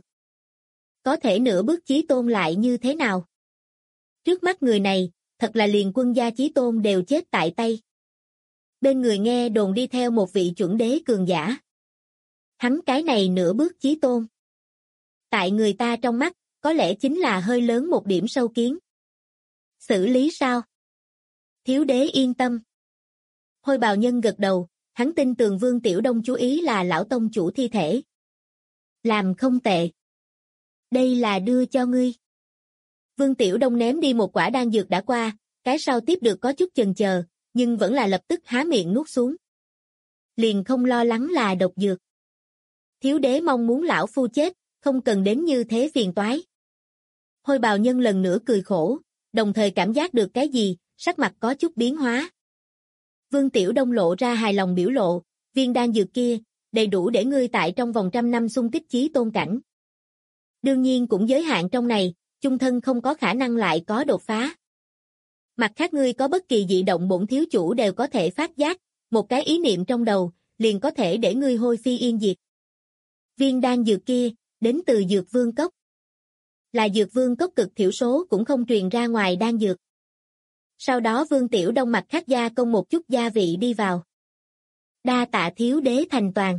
Có thể nửa bước chí tôn lại như thế nào? Trước mắt người này, thật là liền quân gia chí tôn đều chết tại tay. Bên người nghe đồn đi theo một vị chuẩn đế cường giả. Hắn cái này nửa bước chí tôn. Tại người ta trong mắt, có lẽ chính là hơi lớn một điểm sâu kiến. Xử lý sao? Thiếu đế yên tâm. Hôi bào nhân gật đầu, hắn tin tưởng Vương Tiểu Đông chú ý là lão tông chủ thi thể. Làm không tệ. Đây là đưa cho ngươi. Vương Tiểu Đông ném đi một quả đan dược đã qua, cái sau tiếp được có chút chần chờ, nhưng vẫn là lập tức há miệng nuốt xuống. Liền không lo lắng là độc dược. Thiếu đế mong muốn lão phu chết, không cần đến như thế phiền toái. Hôi bào nhân lần nữa cười khổ, đồng thời cảm giác được cái gì, sắc mặt có chút biến hóa. Vương Tiểu Đông lộ ra hài lòng biểu lộ, viên đan dược kia, đầy đủ để ngươi tại trong vòng 100 năm xung kích chí tôn cảnh. Đương nhiên cũng giới hạn trong này, chung thân không có khả năng lại có đột phá. Mặt khác ngươi có bất kỳ dị động bổn thiếu chủ đều có thể phát giác, một cái ý niệm trong đầu, liền có thể để ngươi hôi phi yên diệt. Viên đan dược kia, đến từ Dược Vương Cốc. Là Dược Vương Cốc cực thiểu số cũng không truyền ra ngoài đan dược. Sau đó Vương Tiểu Đông mặt khác gia công một chút gia vị đi vào. Đa tạ thiếu đế thành toàn.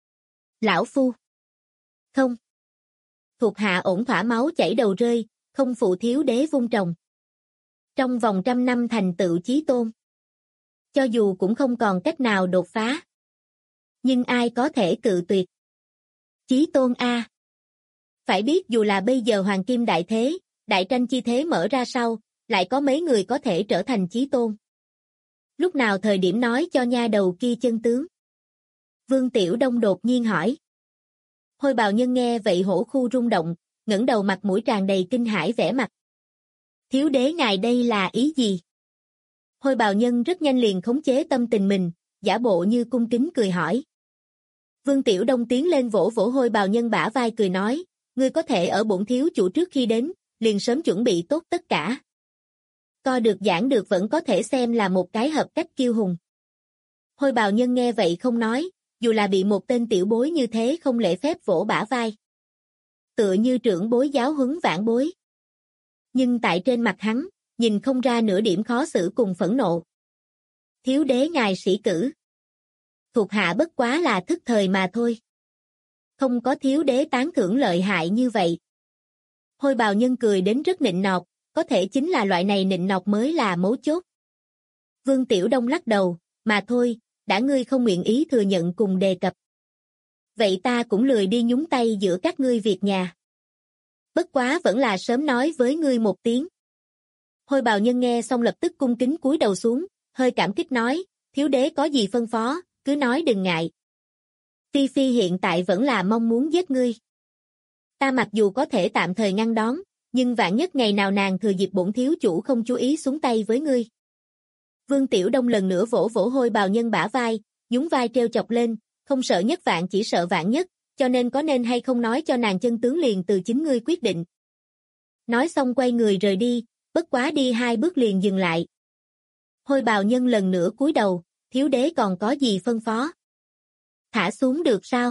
Lão phu. Không. Thuộc hạ ổn thỏa máu chảy đầu rơi, không phụ thiếu đế vung trồng. Trong vòng 100 năm thành tựu chí tôn. Cho dù cũng không còn cách nào đột phá. Nhưng ai có thể cự tuyệt? Chí tôn A. Phải biết dù là bây giờ hoàng kim đại thế, đại tranh chi thế mở ra sau, lại có mấy người có thể trở thành chí tôn. Lúc nào thời điểm nói cho nha đầu kia chân tướng? Vương Tiểu Đông đột nhiên hỏi. Hôi bào nhân nghe vậy hổ khu rung động, ngẩng đầu mặt mũi tràn đầy kinh hãi vẻ mặt. Thiếu đế ngài đây là ý gì? Hôi bào nhân rất nhanh liền khống chế tâm tình mình, giả bộ như cung kính cười hỏi. Vương Tiểu Đông tiến lên vỗ vỗ hôi bào nhân bả vai cười nói, ngươi có thể ở bổn thiếu chủ trước khi đến, liền sớm chuẩn bị tốt tất cả. Co được giảng được vẫn có thể xem là một cái hợp cách kiêu hùng. Hôi bào nhân nghe vậy không nói, dù là bị một tên tiểu bối như thế không lễ phép vỗ bả vai. Tựa như trưởng bối giáo huấn vãn bối. Nhưng tại trên mặt hắn, nhìn không ra nửa điểm khó xử cùng phẫn nộ. Thiếu đế ngài sĩ cử. Thuộc hạ bất quá là thức thời mà thôi. Không có thiếu đế tán thưởng lợi hại như vậy. Hôi bào nhân cười đến rất nịnh nọt, có thể chính là loại này nịnh nọt mới là mấu chốt. Vương Tiểu Đông lắc đầu, mà thôi, đã ngươi không nguyện ý thừa nhận cùng đề cập. Vậy ta cũng lười đi nhúng tay giữa các ngươi việc nhà. Bất quá vẫn là sớm nói với ngươi một tiếng. Hôi bào nhân nghe xong lập tức cung kính cúi đầu xuống, hơi cảm kích nói, thiếu đế có gì phân phó, cứ nói đừng ngại. Phi Phi hiện tại vẫn là mong muốn giết ngươi. Ta mặc dù có thể tạm thời ngăn đón, nhưng vạn nhất ngày nào nàng thừa dịp bổn thiếu chủ không chú ý xuống tay với ngươi. Vương Tiểu Đông lần nữa vỗ vỗ hôi bào nhân bả vai, nhún vai treo chọc lên, không sợ nhất vạn chỉ sợ vạn nhất, cho nên có nên hay không nói cho nàng chân tướng liền từ chính ngươi quyết định. Nói xong quay người rời đi, bất quá đi 2 bước liền dừng lại. Hôi bào nhân lần nữa cúi đầu, thiếu đế còn có gì phân phó? Thả xuống được sao?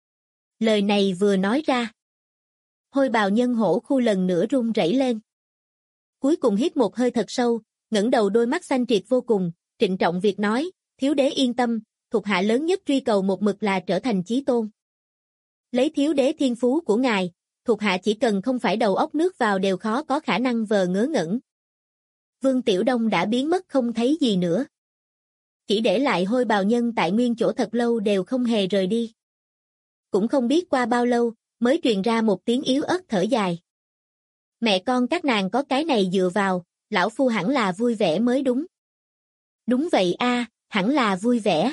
Lời này vừa nói ra. Hôi bào nhân hổ khu lần nữa run rẩy lên. Cuối cùng hít một hơi thật sâu, ngẩng đầu đôi mắt xanh triệt vô cùng, trịnh trọng việc nói, thiếu đế yên tâm, thuộc hạ lớn nhất truy cầu một mực là trở thành chí tôn. Lấy thiếu đế thiên phú của ngài, thuộc hạ chỉ cần không phải đầu óc nước vào đều khó có khả năng vờ ngớ ngẩn. Vương Tiểu Đông đã biến mất không thấy gì nữa. Chỉ để lại hôi bào nhân tại nguyên chỗ thật lâu đều không hề rời đi. Cũng không biết qua bao lâu, mới truyền ra một tiếng yếu ớt thở dài. Mẹ con các nàng có cái này dựa vào, lão phu hẳn là vui vẻ mới đúng. Đúng vậy a, hẳn là vui vẻ.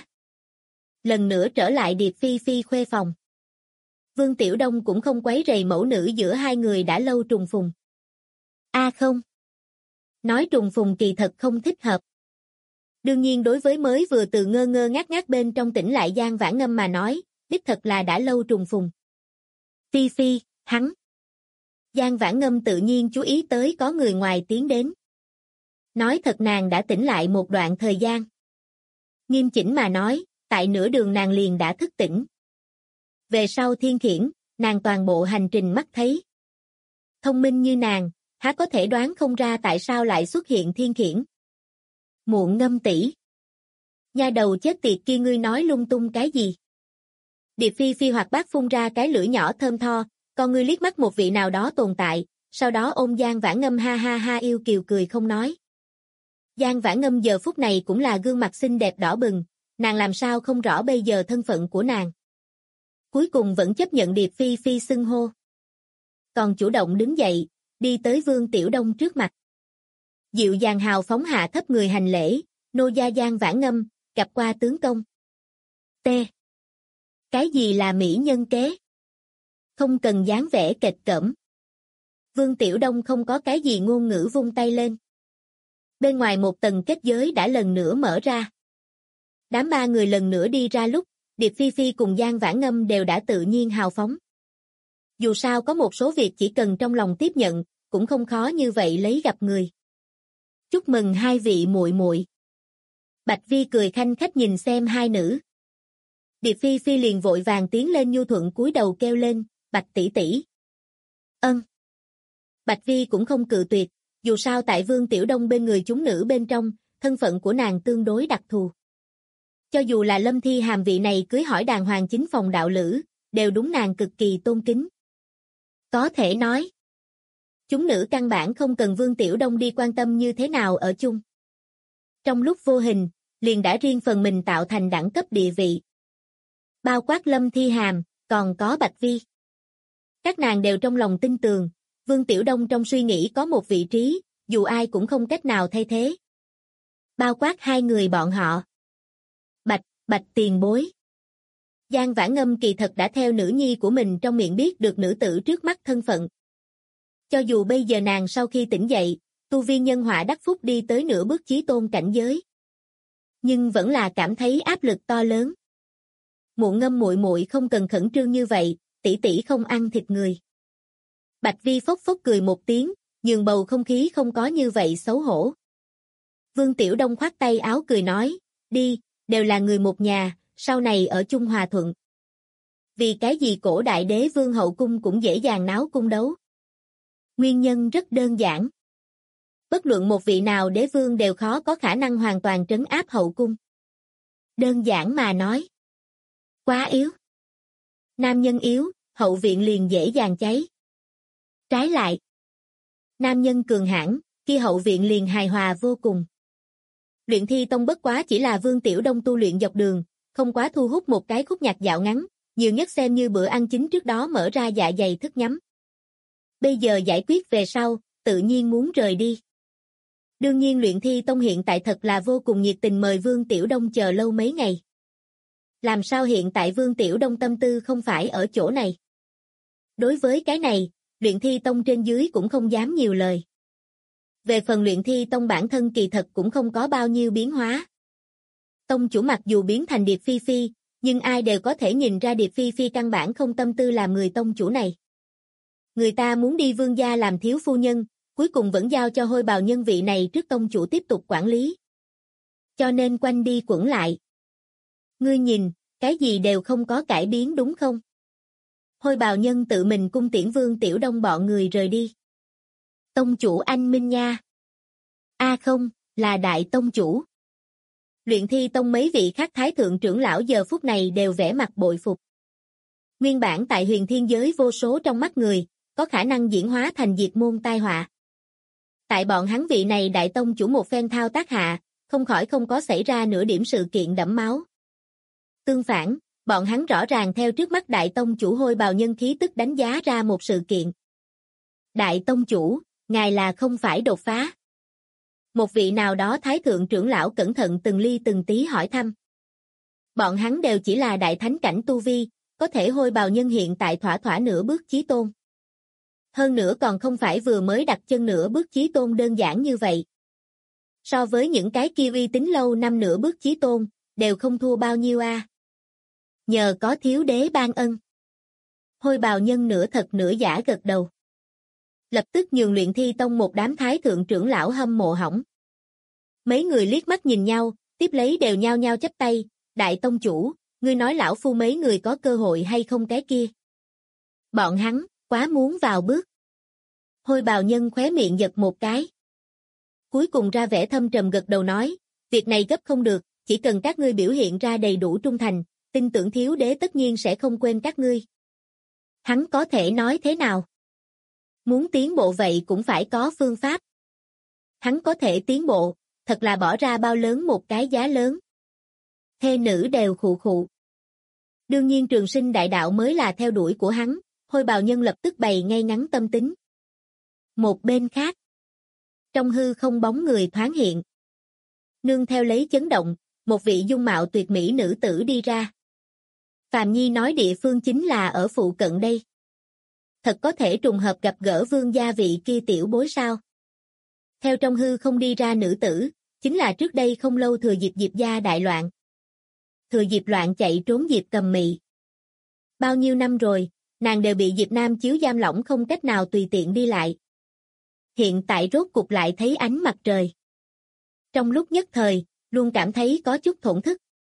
Lần nữa trở lại Điệp Phi Phi khuê phòng. Vương Tiểu Đông cũng không quấy rầy mẫu nữ giữa hai người đã lâu trùng phùng. Không. Nói trùng phùng kỳ thật không thích hợp. Đương nhiên đối với mới vừa từ ngơ ngơ ngác ngác bên trong tỉnh lại Giang Vãn Ngâm mà nói, đích thật là đã lâu trùng phùng. Phi Phi, hắn. Giang Vãn Ngâm tự nhiên chú ý tới có người ngoài tiến đến. Nói thật nàng đã tỉnh lại một đoạn thời gian. Nghiêm chỉnh mà nói, tại nửa đường nàng liền đã thức tỉnh. Về sau thiên khiển, nàng toàn bộ hành trình mắt thấy. Thông minh như nàng, há có thể đoán không ra tại sao lại xuất hiện thiên khiển. Muộn Ngâm tỷ. Nha đầu chết tiệt kia ngươi nói lung tung cái gì? Điệp Phi Phi hoạt bát phun ra cái lưỡi nhỏ thơm tho, con ngươi liếc mắt một vị nào đó tồn tại, sau đó ôm Giang Vãn Ngâm ha ha ha yêu kiều cười không nói. Giang Vãn Ngâm giờ phút này cũng là gương mặt xinh đẹp đỏ bừng, nàng làm sao không rõ bây giờ thân phận của nàng. Cuối cùng vẫn chấp nhận Điệp Phi Phi xưng hô. Còn chủ động đứng dậy, đi tới Vương Tiểu Đông trước mặt. Dịu dàng hào phóng hạ thấp người hành lễ, nô gia Giang Vãn Ngâm, gặp qua tướng công. T. Cái gì là mỹ nhân kế? Không cần dáng vẻ kịch cỡm. Vương Tiểu Đông không có cái gì ngôn ngữ vung tay lên. Bên ngoài một tầng kết giới đã lần nữa mở ra. Đám ba người lần nữa đi ra lúc, Điệp Phi Phi cùng Giang Vãn Ngâm đều đã tự nhiên hào phóng. Dù sao có một số việc chỉ cần trong lòng tiếp nhận, cũng không khó như vậy lấy gặp người. Chúc mừng hai vị muội muội. Bạch Vi cười khanh khách nhìn xem hai nữ. Điệp Phi Phi liền vội vàng tiến lên nhu thuận cúi đầu kêu lên, Bạch tỷ tỷ. Ân. Bạch Vi cũng không cự tuyệt, dù sao tại Vương Tiểu Đông bên người chúng nữ bên trong, thân phận của nàng tương đối đặc thù. Cho dù là Lâm Thi Hàm vị này cưới hỏi đàng hoàng chính phòng đạo lữ, đều đúng nàng cực kỳ tôn kính. Có thể nói, chúng nữ căn bản không cần Vương Tiểu Đông đi quan tâm như thế nào ở chung. Trong lúc vô hình, liền đã riêng phần mình tạo thành đẳng cấp địa vị. Bao quát Lâm Thi Hàm, còn có Bạch Vi. Các nàng đều trong lòng tin tường, Vương Tiểu Đông trong suy nghĩ có một vị trí, dù ai cũng không cách nào thay thế. Bao quát hai người bọn họ. Bạch tiền bối. Giang Vãn Ngâm kỳ thật đã theo nữ nhi của mình trong miệng biết được nữ tử trước mắt thân phận. Cho dù bây giờ nàng sau khi tỉnh dậy, tu vi nhân họa đắc phúc đi tới nửa bước chí tôn cảnh giới, nhưng vẫn là cảm thấy áp lực to lớn. Muộn Ngâm muội muội không cần khẩn trương như vậy, tỷ tỷ không ăn thịt người. Bạch Vi phốc phốc cười một tiếng, nhường bầu không khí không có như vậy xấu hổ. Vương Tiểu Đông khoát tay áo cười nói, đi, đều là người một nhà, sau này ở chung hòa thuận. Vì cái gì cổ đại đế vương hậu cung cũng dễ dàng náo cung đấu? Nguyên nhân rất đơn giản. Bất luận một vị nào đế vương đều khó có khả năng hoàn toàn trấn áp hậu cung. Đơn giản mà nói. Quá yếu. Nam nhân yếu, hậu viện liền dễ dàng cháy. Trái lại. Nam nhân cường hãn, kia hậu viện liền hài hòa vô cùng. Luyện Thi Tông bất quá chỉ là Vương Tiểu Đông tu luyện dọc đường, không quá thu hút một cái khúc nhạc dạo ngắn, nhiều nhất xem như bữa ăn chính trước đó mở ra dạ dày thức nhắm. Bây giờ giải quyết về sau, tự nhiên muốn rời đi. Đương nhiên Luyện Thi Tông hiện tại thật là vô cùng nhiệt tình mời Vương Tiểu Đông chờ lâu mấy ngày. Làm sao hiện tại Vương Tiểu Đông tâm tư không phải ở chỗ này? Đối với cái này, Luyện Thi Tông trên dưới cũng không dám nhiều lời. Về phần Luyện Thi Tông bản thân kỳ thật cũng không có bao nhiêu biến hóa. Tông chủ mặc dù biến thành Điệp Phi Phi, nhưng ai đều có thể nhìn ra Điệp Phi Phi căn bản không tâm tư làm người tông chủ này. Người ta muốn đi vương gia làm thiếu phu nhân, cuối cùng vẫn giao cho Hôi Bào Nhân vị này trước tông chủ tiếp tục quản lý. Cho nên quanh đi quẩn lại. Ngươi nhìn, cái gì đều không có cải biến đúng không? Hôi Bào Nhân tự mình cung tiễn Vương Tiểu Đông bọn người rời đi. Tông chủ anh Minh nha. Không, là đại tông chủ. Luyện Thi Tông mấy vị khác thái thượng trưởng lão giờ phút này đều vẻ mặt bội phục. Nguyên bản tại huyền thiên giới vô số trong mắt người, có khả năng diễn hóa thành diệt môn tai họa. Tại bọn hắn vị này đại tông chủ một phen thao tác hạ, không khỏi không có xảy ra nửa điểm sự kiện đẫm máu. Tương phản, bọn hắn rõ ràng theo trước mắt đại tông chủ Hôi Bào Nhân khí tức đánh giá ra một sự kiện. Đại tông chủ, ngài là không phải đột phá. Một vị nào đó thái thượng trưởng lão cẩn thận từng ly từng tí hỏi thăm. Bọn hắn đều chỉ là đại thánh cảnh tu vi, có thể hôi bào nhân hiện tại thỏa thỏa nửa bước chí tôn. Hơn nữa còn không phải vừa mới đặt chân nửa bước chí tôn đơn giản như vậy. So với những cái kia uy tín lâu năm nửa bước chí tôn, đều không thua bao nhiêu a. Nhờ có thiếu đế ban ân. Hôi bào nhân nửa thật nửa giả gật đầu. Lập tức nhường Luyện Thi Tông một đám thái thượng trưởng lão hâm mộ hỏng. Mấy người liếc mắt nhìn nhau, tiếp lấy đều nhao nhao chắp tay, đại tông chủ, ngươi nói lão phu mấy người có cơ hội hay không cái kia. Bọn hắn, quá muốn vào bước. Hôi bào nhân khóe miệng giật một cái. Cuối cùng ra vẻ thâm trầm gật đầu nói, việc này gấp không được, chỉ cần các ngươi biểu hiện ra đầy đủ trung thành, tin tưởng thiếu đế tất nhiên sẽ không quên các ngươi. Hắn có thể nói thế nào? Muốn tiến bộ vậy cũng phải có phương pháp. Hắn có thể tiến bộ, thật là bỏ ra bao lớn một cái giá lớn. Thê nữ đều khụ khụ. Đương nhiên trường sinh đại đạo mới là theo đuổi của hắn, hôi bào nhân lập tức bày ngay ngắn tâm tính. Một bên khác, trong hư không bóng người thoáng hiện. Nương theo lấy chấn động, một vị dung mạo tuyệt mỹ nữ tử đi ra. Phàm Nhi nói địa phương chính là ở phụ cận đây. Thật có thể trùng hợp gặp gỡ vương gia vị kia tiểu bối sao. Theo trong hư không đi ra nữ tử, chính là trước đây không lâu thừa dịp Diệp gia đại loạn. Thừa dịp loạn chạy trốn Diệp Cầm Mị. Bao nhiêu năm rồi, nàng đều bị Diệp Nam Chiếu giam lỏng không cách nào tùy tiện đi lại. Hiện tại rốt cục lại thấy ánh mặt trời. Trong lúc nhất thời, luôn cảm thấy có chút thổn thức.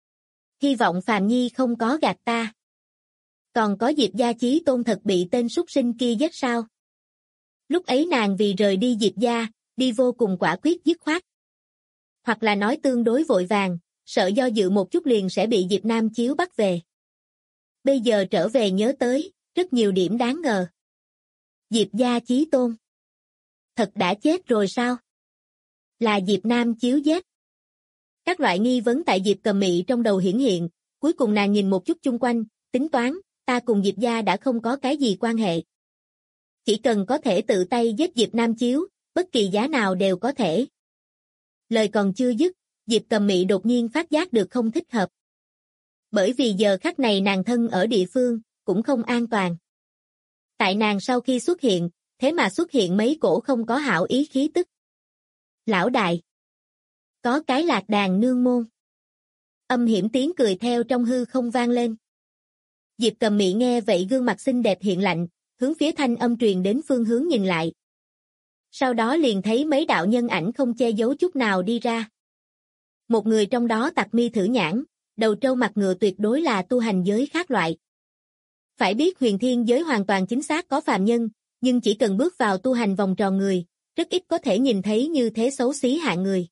Hy vọng Phàm Nhi không có gạt ta. Còn có Diệp gia Chí Tôn thật bị tên súc sinh kia giết sao? Lúc ấy nàng vì rời đi Diệp gia, đi vô cùng quả quyết dứt khoát. Hoặc là nói tương đối vội vàng, sợ do dự một chút liền sẽ bị Diệp Nam Chiếu bắt về. Bây giờ trở về nhớ tới, rất nhiều điểm đáng ngờ. Diệp gia Chí Tôn. Thật đã chết rồi sao? Là Diệp Nam Chiếu giết. Các loại nghi vấn tại Diệp Cầm Mị trong đầu hiển hiện, cuối cùng nàng nhìn một chút chung quanh, tính toán, ta cùng Diệp gia đã không có cái gì quan hệ. Chỉ cần có thể tự tay giết Diệp Nam Chiếu, bất kỳ giá nào đều có thể. Lời còn chưa dứt, Diệp Cầm Mị đột nhiên phát giác được không thích hợp. Bởi vì giờ khắc này nàng thân ở địa phương, cũng không an toàn. Tại nàng sau khi xuất hiện, thế mà xuất hiện mấy cổ không có hảo ý khí tức. Lão đại. Có cái lạc đàn nương môn. Âm hiểm tiếng cười theo trong hư không vang lên. Diệp Cầm Mị nghe vậy gương mặt xinh đẹp hiện lạnh, hướng phía thanh âm truyền đến phương hướng nhìn lại. Sau đó liền thấy mấy đạo nhân ảnh không che giấu chút nào đi ra. Một người trong đó tặc mi thử nhãn, đầu trâu mặt ngựa tuyệt đối là tu hành giới khác loại. Phải biết huyền thiên giới hoàn toàn chính xác có phàm nhân, nhưng chỉ cần bước vào tu hành vòng tròn người, rất ít có thể nhìn thấy như thế xấu xí hạng người.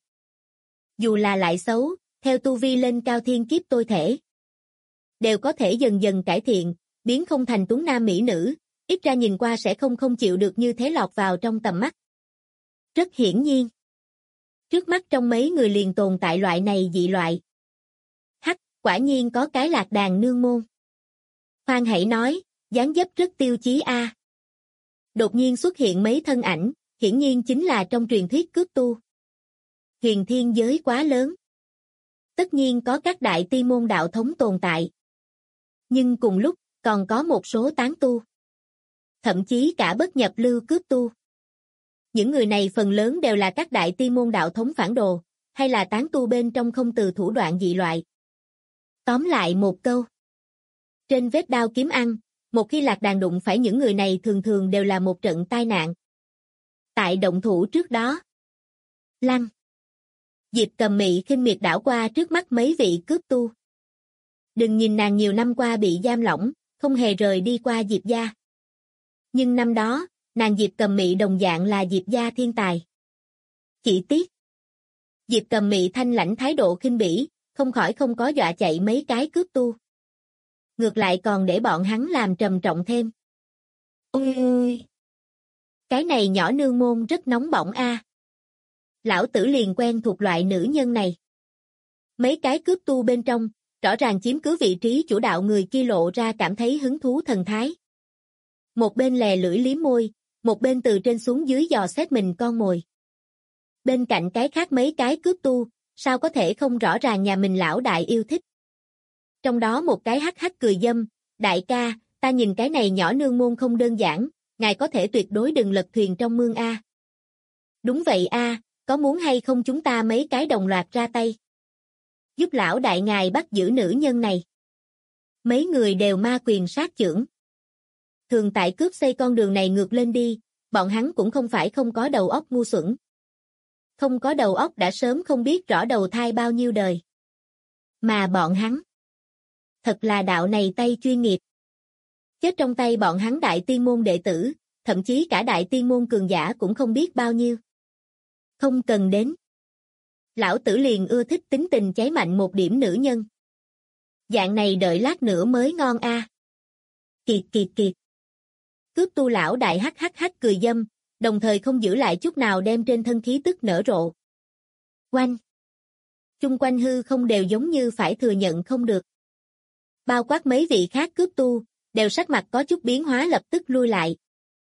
Dù là lại xấu, theo tu vi lên cao thiên kiếp tôi thể, đều có thể dần dần cải thiện, biến không thành tuấn nam mỹ nữ, ít ra nhìn qua sẽ không chịu được như thế lọt vào trong tầm mắt. Rất hiển nhiên, trước mắt trong mấy người liền tồn tại loại này dị loại. Hắc, quả nhiên có cái lạc đàn nương môn. Khoan hãy nói, dáng dấp rất tiêu chí a. Đột nhiên xuất hiện mấy thân ảnh, hiển nhiên chính là trong truyền thuyết cướp tu. Huyền thiên giới quá lớn. Tất nhiên có các đại ti môn đạo thống tồn tại. Nhưng cùng lúc, còn có một số tán tu. Thậm chí cả bất nhập lưu cướp tu. Những người này phần lớn đều là các đại ti môn đạo thống phản đồ, hay là tán tu bên trong không từ thủ đoạn dị loại. Tóm lại một câu. Trên vết đao kiếm ăn, một khi lạc đàn đụng phải những người này thường thường đều là một trận tai nạn. Tại động thủ trước đó. Lăng. Diệp Cầm Mị khinh miệt đảo qua trước mắt mấy vị cướp tu. Đừng nhìn nàng nhiều năm qua bị giam lỏng, không hề rời đi qua Diệp gia. Nhưng năm đó, nàng Diệp Cầm Mị đồng dạng là Diệp gia thiên tài. Chỉ tiếc. Diệp Cầm Mị thanh lãnh thái độ khinh bỉ, không khỏi không có dọa chạy mấy cái cướp tu. Ngược lại còn để bọn hắn làm trầm trọng thêm. Ôi! Cái này nhỏ nương môn rất nóng bỏng a. Lão tử liền quen thuộc loại nữ nhân này. Mấy cái cướp tu bên trong, rõ ràng chiếm cứ vị trí chủ đạo người kia lộ ra cảm thấy hứng thú thần thái. Một bên lè lưỡi liếm môi, một bên từ trên xuống dưới dò xét mình con mồi. Bên cạnh cái khác mấy cái cướp tu, sao có thể không rõ ràng nhà mình lão đại yêu thích. Trong đó một cái hắc hắc cười dâm, đại ca, ta nhìn cái này nhỏ nương môn không đơn giản, ngài có thể tuyệt đối đừng lật thuyền trong mương a. Đúng vậy a, có muốn hay không chúng ta mấy cái đồng loạt ra tay. Giúp lão đại ngài bắt giữ nữ nhân này. Mấy người đều ma quyền sát chưởng. Thường tại cướp xây con đường này ngược lên đi, bọn hắn cũng không phải không có đầu óc ngu xuẩn. Không có đầu óc đã sớm không biết rõ đầu thai bao nhiêu đời. Mà bọn hắn, thật là đạo này tay chuyên nghiệp. Chết trong tay bọn hắn đại tiên môn đệ tử, thậm chí cả đại tiên môn cường giả cũng không biết bao nhiêu. Không cần đến. Lão tử liền ưa thích tính tình cháy mạnh một điểm nữ nhân. Dạng này đợi lát nữa mới ngon a. Kiệt kiệt kiệt. Cướp tu lão đại hắc hắc hắc cười dâm, đồng thời không giữ lại chút nào đem trên thân khí tức nở rộ. Oanh. Chung quanh hư không đều giống như phải thừa nhận không được. Bao quát mấy vị khác cướp tu, đều sắc mặt có chút biến hóa lập tức lui lại.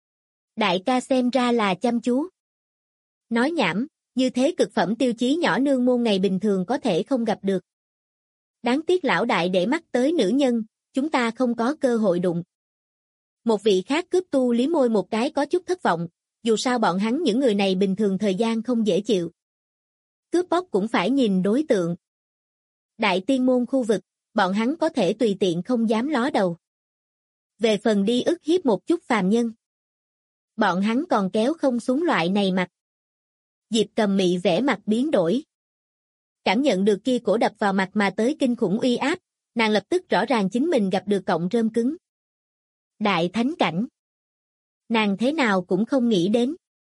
Đại ca xem ra là chăm chú. Nói nhảm, như thế cực phẩm tiêu chí nhỏ nương môn ngày bình thường có thể không gặp được. Đáng tiếc lão đại để mắt tới nữ nhân, chúng ta không có cơ hội đụng. Một vị khác cướp tu liếm môi một cái có chút thất vọng, dù sao bọn hắn những người này bình thường thời gian không dễ chịu. Cướp bóc cũng phải nhìn đối tượng. Đại tiên môn khu vực, bọn hắn có thể tùy tiện không dám ló đầu. Về phần đi ức hiếp một chút phàm nhân. Bọn hắn còn kéo không xuống loại này mặt. Diệp Cầm Mị vẻ mặt biến đổi. Cảm nhận được kia cổ đập vào mặt mà tới kinh khủng uy áp, nàng lập tức rõ ràng chính mình gặp được cọng rơm cứng. Đại thánh cảnh. Nàng thế nào cũng không nghĩ đến.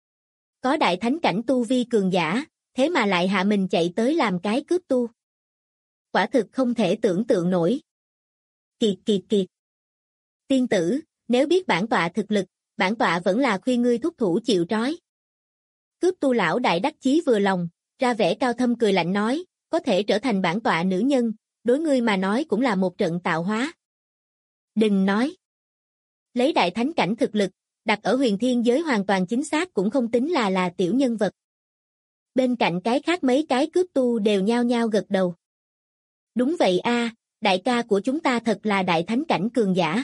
Có đại thánh cảnh tu vi cường giả, thế mà lại hạ mình chạy tới làm cái cướp tu. Quả thực không thể tưởng tượng nổi. Kiệt kiệt kiệt. Tiên tử, nếu biết bản tọa thực lực, bản tọa vẫn là khuyên ngươi thúc thủ chịu trói. Cướp tu lão đại đắc chí vừa lòng, ra vẻ cao thâm cười lạnh nói, có thể trở thành bản tọa nữ nhân, đối ngươi mà nói cũng là một trận tạo hóa. Đừng nói. Lấy đại thánh cảnh thực lực, đặt ở huyền thiên giới hoàn toàn chính xác cũng không tính là tiểu nhân vật. Bên cạnh cái khác mấy cái cướp tu đều nhao nhao gật đầu. Đúng vậy a, đại ca của chúng ta thật là đại thánh cảnh cường giả.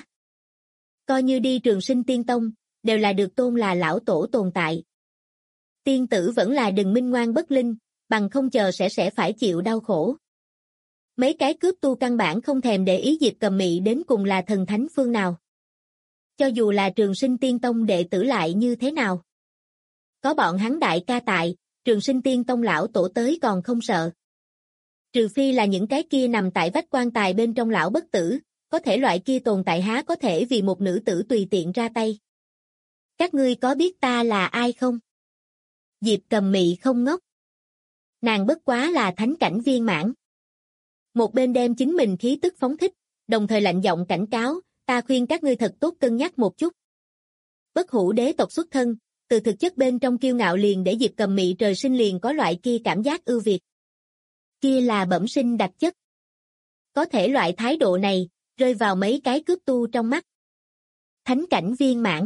Coi như đi Trường Sinh Tiên Tông, đều là được tôn là lão tổ tồn tại. Tiên tử vẫn là đừng minh ngoan bất linh, bằng không chờ sẽ phải chịu đau khổ. Mấy cái cướp tu căn bản không thèm để ý Diệp Cầm Mị đến cùng là thần thánh phương nào. Cho dù là Trường Sinh Tiên Tông đệ tử lại như thế nào. Có bọn hắn đại ca tại, Trường Sinh Tiên Tông lão tổ tới còn không sợ. Trừ phi là những cái kia nằm tại vách quan tài bên trong lão bất tử, có thể loại kia tồn tại há có thể vì một nữ tử tùy tiện ra tay. Các ngươi có biết ta là ai không? Diệp Cầm Mị không ngốc. Nàng bất quá là thánh cảnh viên mãn. Một bên đem chính mình khí tức phóng thích, đồng thời lạnh giọng cảnh cáo, ta khuyên các ngươi thật tốt cân nhắc một chút. Bất hủ đế tộc xuất thân, từ thực chất bên trong kiêu ngạo liền để Diệp Cầm Mị trời sinh liền có loại kia cảm giác ưu việt. Kia là bẩm sinh đặc chất. Có thể loại thái độ này, rơi vào mấy cái cướp tu trong mắt. Thánh cảnh viên mãn.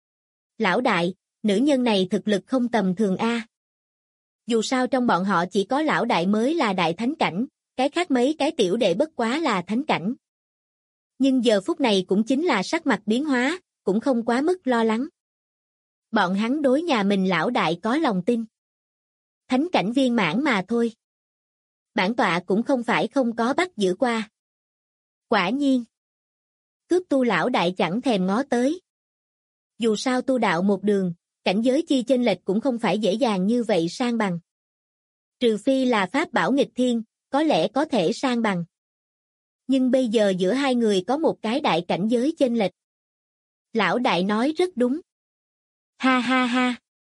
Lão đại, nữ nhân này thực lực không tầm thường a. Dù sao trong bọn họ chỉ có lão đại mới là đại thánh cảnh, cái khác mấy cái tiểu đệ bất quá là thánh cảnh. Nhưng giờ phút này cũng chính là sắc mặt biến hóa, cũng không quá mức lo lắng. Bọn hắn đối nhà mình lão đại có lòng tin. Thánh cảnh viên mãn mà thôi. Bản tọa cũng không phải không có bắt giữ qua. Quả nhiên. Cướp tu lão đại chẳng thèm ngó tới. Dù sao tu đạo một đường, cảnh giới chi chênh lệch cũng không phải dễ dàng như vậy sang bằng. Trừ phi là pháp bảo nghịch thiên, có lẽ có thể sang bằng. Nhưng bây giờ giữa hai người có một cái đại cảnh giới chênh lệch. Lão đại nói rất đúng. Ha ha ha.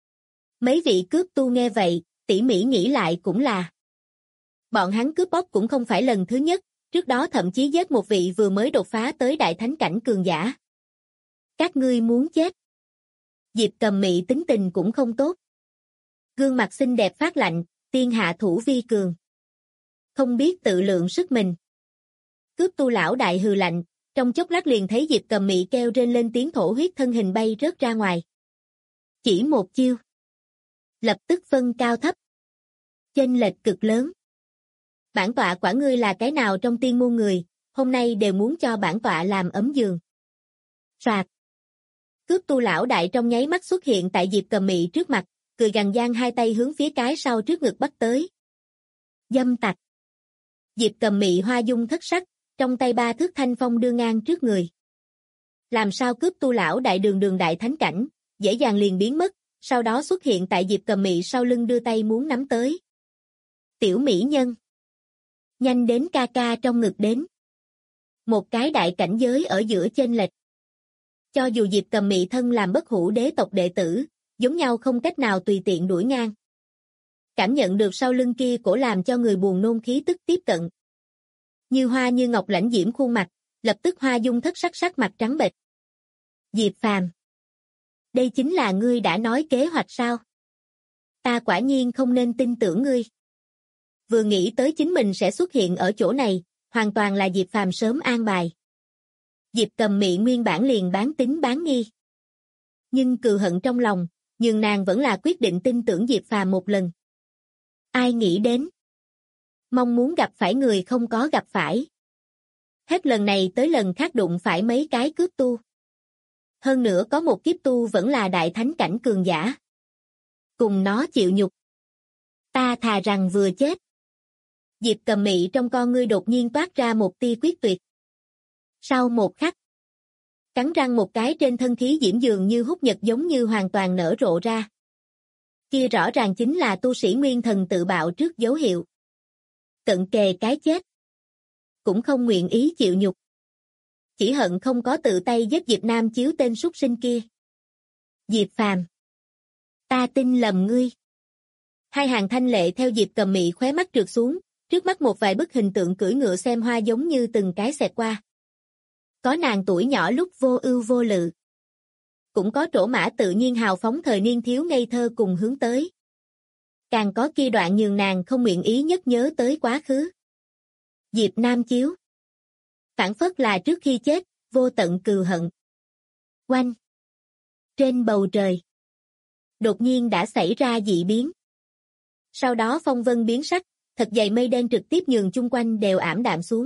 Mấy vị cướp tu nghe vậy, tỉ mỉ nghĩ lại cũng là. Bọn hắn cướp bóc cũng không phải lần thứ nhất, trước đó thậm chí giết một vị vừa mới đột phá tới đại thánh cảnh cường giả. Các ngươi muốn chết. Diệp Cầm Mị tính tình cũng không tốt. Gương mặt xinh đẹp phát lạnh, tiên hạ thủ vi cường. Không biết tự lượng sức mình. Cướp tu lão đại hừ lạnh, trong chốc lát liền thấy Diệp Cầm Mị kêu rên lên tiếng thổ huyết thân hình bay rớt ra ngoài. Chỉ một chiêu. Lập tức phân cao thấp. Chênh lệch cực lớn. Bản tọa quả ngươi là cái nào trong tiên môn người, hôm nay đều muốn cho bản tọa làm ấm giường. Soạt. Cướp tu lão đại trong nháy mắt xuất hiện tại Diệp Cầm Mị trước mặt, cười gằn giang hai tay hướng phía cái sau trước ngực bắt tới. Dâm tặc. Diệp Cầm Mị hoa dung thất sắc, trong tay 3 thước thanh phong đưa ngang trước người. Làm sao cướp tu lão đại đường đại thánh cảnh, dễ dàng liền biến mất, sau đó xuất hiện tại Diệp Cầm Mị sau lưng đưa tay muốn nắm tới. Tiểu mỹ nhân. Nhanh đến ca ca trong ngực đến. Một cái đại cảnh giới ở giữa chênh lệch. Cho dù Diệp Cầm Mị thân làm bất hủ đế tộc đệ tử, giống nhau không cách nào tùy tiện đuổi ngang. Cảm nhận được sau lưng kia cổ làm cho người buồn nôn khí tức tiếp cận. Như hoa như ngọc lãnh diễm khuôn mặt, lập tức hoa dung thất sắc sắc mặt trắng bệch. Diệp Phàm, đây chính là ngươi đã nói kế hoạch sao? Ta quả nhiên không nên tin tưởng ngươi. Vừa nghĩ tới chính mình sẽ xuất hiện ở chỗ này, hoàn toàn là Diệp Phàm sớm an bài. Diệp Cầm Mị nguyên bản liền bán tín bán nghi. Nhưng cừu hận trong lòng, nhưng nàng vẫn là quyết định tin tưởng Diệp Phàm một lần. Ai nghĩ đến? Mong muốn gặp phải người không có gặp phải. Hết lần này tới lần khác đụng phải mấy cái cướp tu. Hơn nữa có một kiếp tu vẫn là đại thánh cảnh cường giả. Cùng nó chịu nhục. Ta thà rằng vừa chết. Diệp Cầm Mị trong con ngươi đột nhiên toát ra một tia quyết tuyệt. Sau một khắc, cắn răng một cái trên thân khí diễm dường như hút nhật giống như hoàn toàn nở rộ ra. Kia rõ ràng chính là tu sĩ nguyên thần tự bạo trước dấu hiệu. Cận kề cái chết. Cũng không nguyện ý chịu nhục. Chỉ hận không có tự tay giết Diệp Nam Chiếu tên súc sinh kia. Diệp Phàm, ta tin lầm ngươi. Hai hàng thanh lệ theo Diệp Cầm Mị khóe mắt trượt xuống, trước mắt một vài bức hình tượng cưỡi ngựa xem hoa giống như từng cái xẹt qua. Có nàng tuổi nhỏ lúc vô ưu vô lự. Cũng có trổ mã tự nhiên hào phóng thời niên thiếu ngây thơ cùng hướng tới. Càng có kia đoạn nhường nàng không nguyện ý nhất nhớ tới quá khứ. Diệp Nam Chiếu. Phản phất là trước khi chết, vô tận cừu hận. Oanh. Trên bầu trời. Đột nhiên đã xảy ra dị biến. Sau đó phong vân biến sắc, thật dày mây đen trực tiếp nhường chung quanh đều ảm đạm xuống.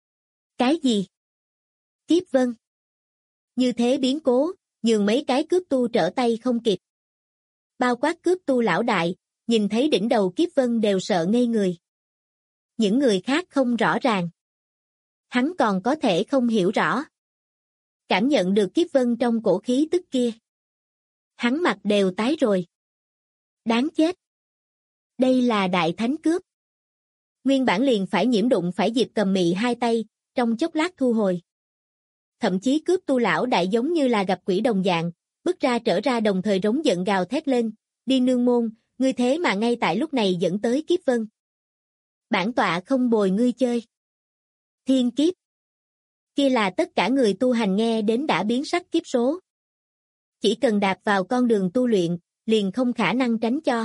Cái gì? Kiếp vân. Như thế biến cố, nhường mấy cái cướp tu trở tay không kịp. Bao quát cướp tu lão đại, nhìn thấy đỉnh đầu kiếp vân đều sợ ngây người. Những người khác không rõ ràng. Hắn còn có thể không hiểu rõ. Cảm nhận được kiếp vân trong cổ khí tức kia. Hắn mặt đều tái rồi. Đáng chết. Đây là đại thánh cướp. Nguyên bản liền phải nhiễm đụng phải Diệp Cầm Mị hai tay, trong chốc lát thu hồi. Thậm chí cướp tu lão đại giống như là gặp quỷ đồng dạng, bước ra trở ra đồng thời rống giận gào thét lên, đi nương môn, ngươi thế mà ngay tại lúc này dẫn tới kiếp vân. Bản tọa không bồi ngươi chơi. Thiên kiếp. Kia là tất cả người tu hành nghe đến đã biến sắc kiếp số. Chỉ cần đạp vào con đường tu luyện, liền không khả năng tránh cho.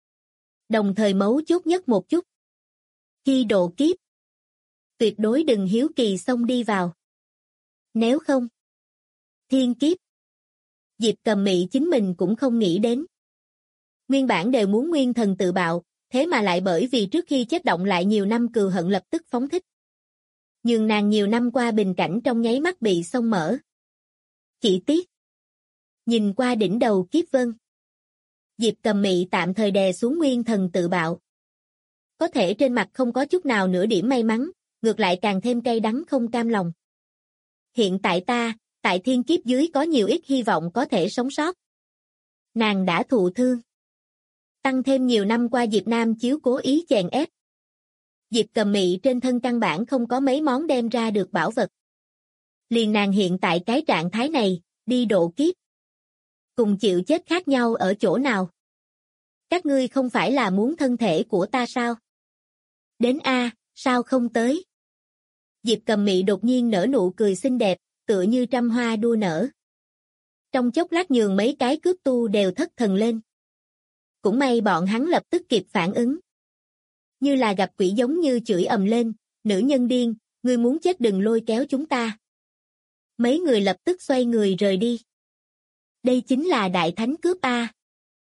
Đồng thời mấu chốt nhất một chút. Khi độ kiếp, tuyệt đối đừng hiếu kỳ xông đi vào. Nếu không, thiên kiếp. Diệp Cầm Mị chính mình cũng không nghĩ đến. Nguyên bản đều muốn nguyên thần tự bạo, thế mà lại bởi vì trước khi chết động lại nhiều năm cừu hận lập tức phóng thích. Nhưng nàng nhiều năm qua bình cảnh trong nháy mắt bị xông mở. Chỉ tiếc. Nhìn qua đỉnh đầu kiếp vân. Diệp Cầm Mị tạm thời đè xuống nguyên thần tự bạo. Có thể trên mặt không có chút nào nửa điểm may mắn, ngược lại càng thêm cay đắng không cam lòng. Hiện tại ta, tại thiên kiếp dưới có nhiều ít hy vọng có thể sống sót. Nàng đã thụ thương. Tăng thêm nhiều năm qua Diệp Nam Chiếu cố ý chèn ép. Diệp Cầm Mị trên thân căn bản không có mấy món đem ra được bảo vật. Liền nàng hiện tại cái trạng thái này, đi độ kiếp. Cùng chịu chết khác nhau ở chỗ nào? Các ngươi không phải là muốn thân thể của ta sao? Đến a, sao không tới? Diệp Cầm Mị đột nhiên nở nụ cười xinh đẹp, tựa như trăm hoa đua nở. Trong chốc lát nhường mấy cái cướp tu đều thất thần lên. Cũng may bọn hắn lập tức kịp phản ứng. Như là gặp quỷ giống như chửi ầm lên, nữ nhân điên, ngươi muốn chết đừng lôi kéo chúng ta. Mấy người lập tức xoay người rời đi. Đây chính là đại thánh cướp a.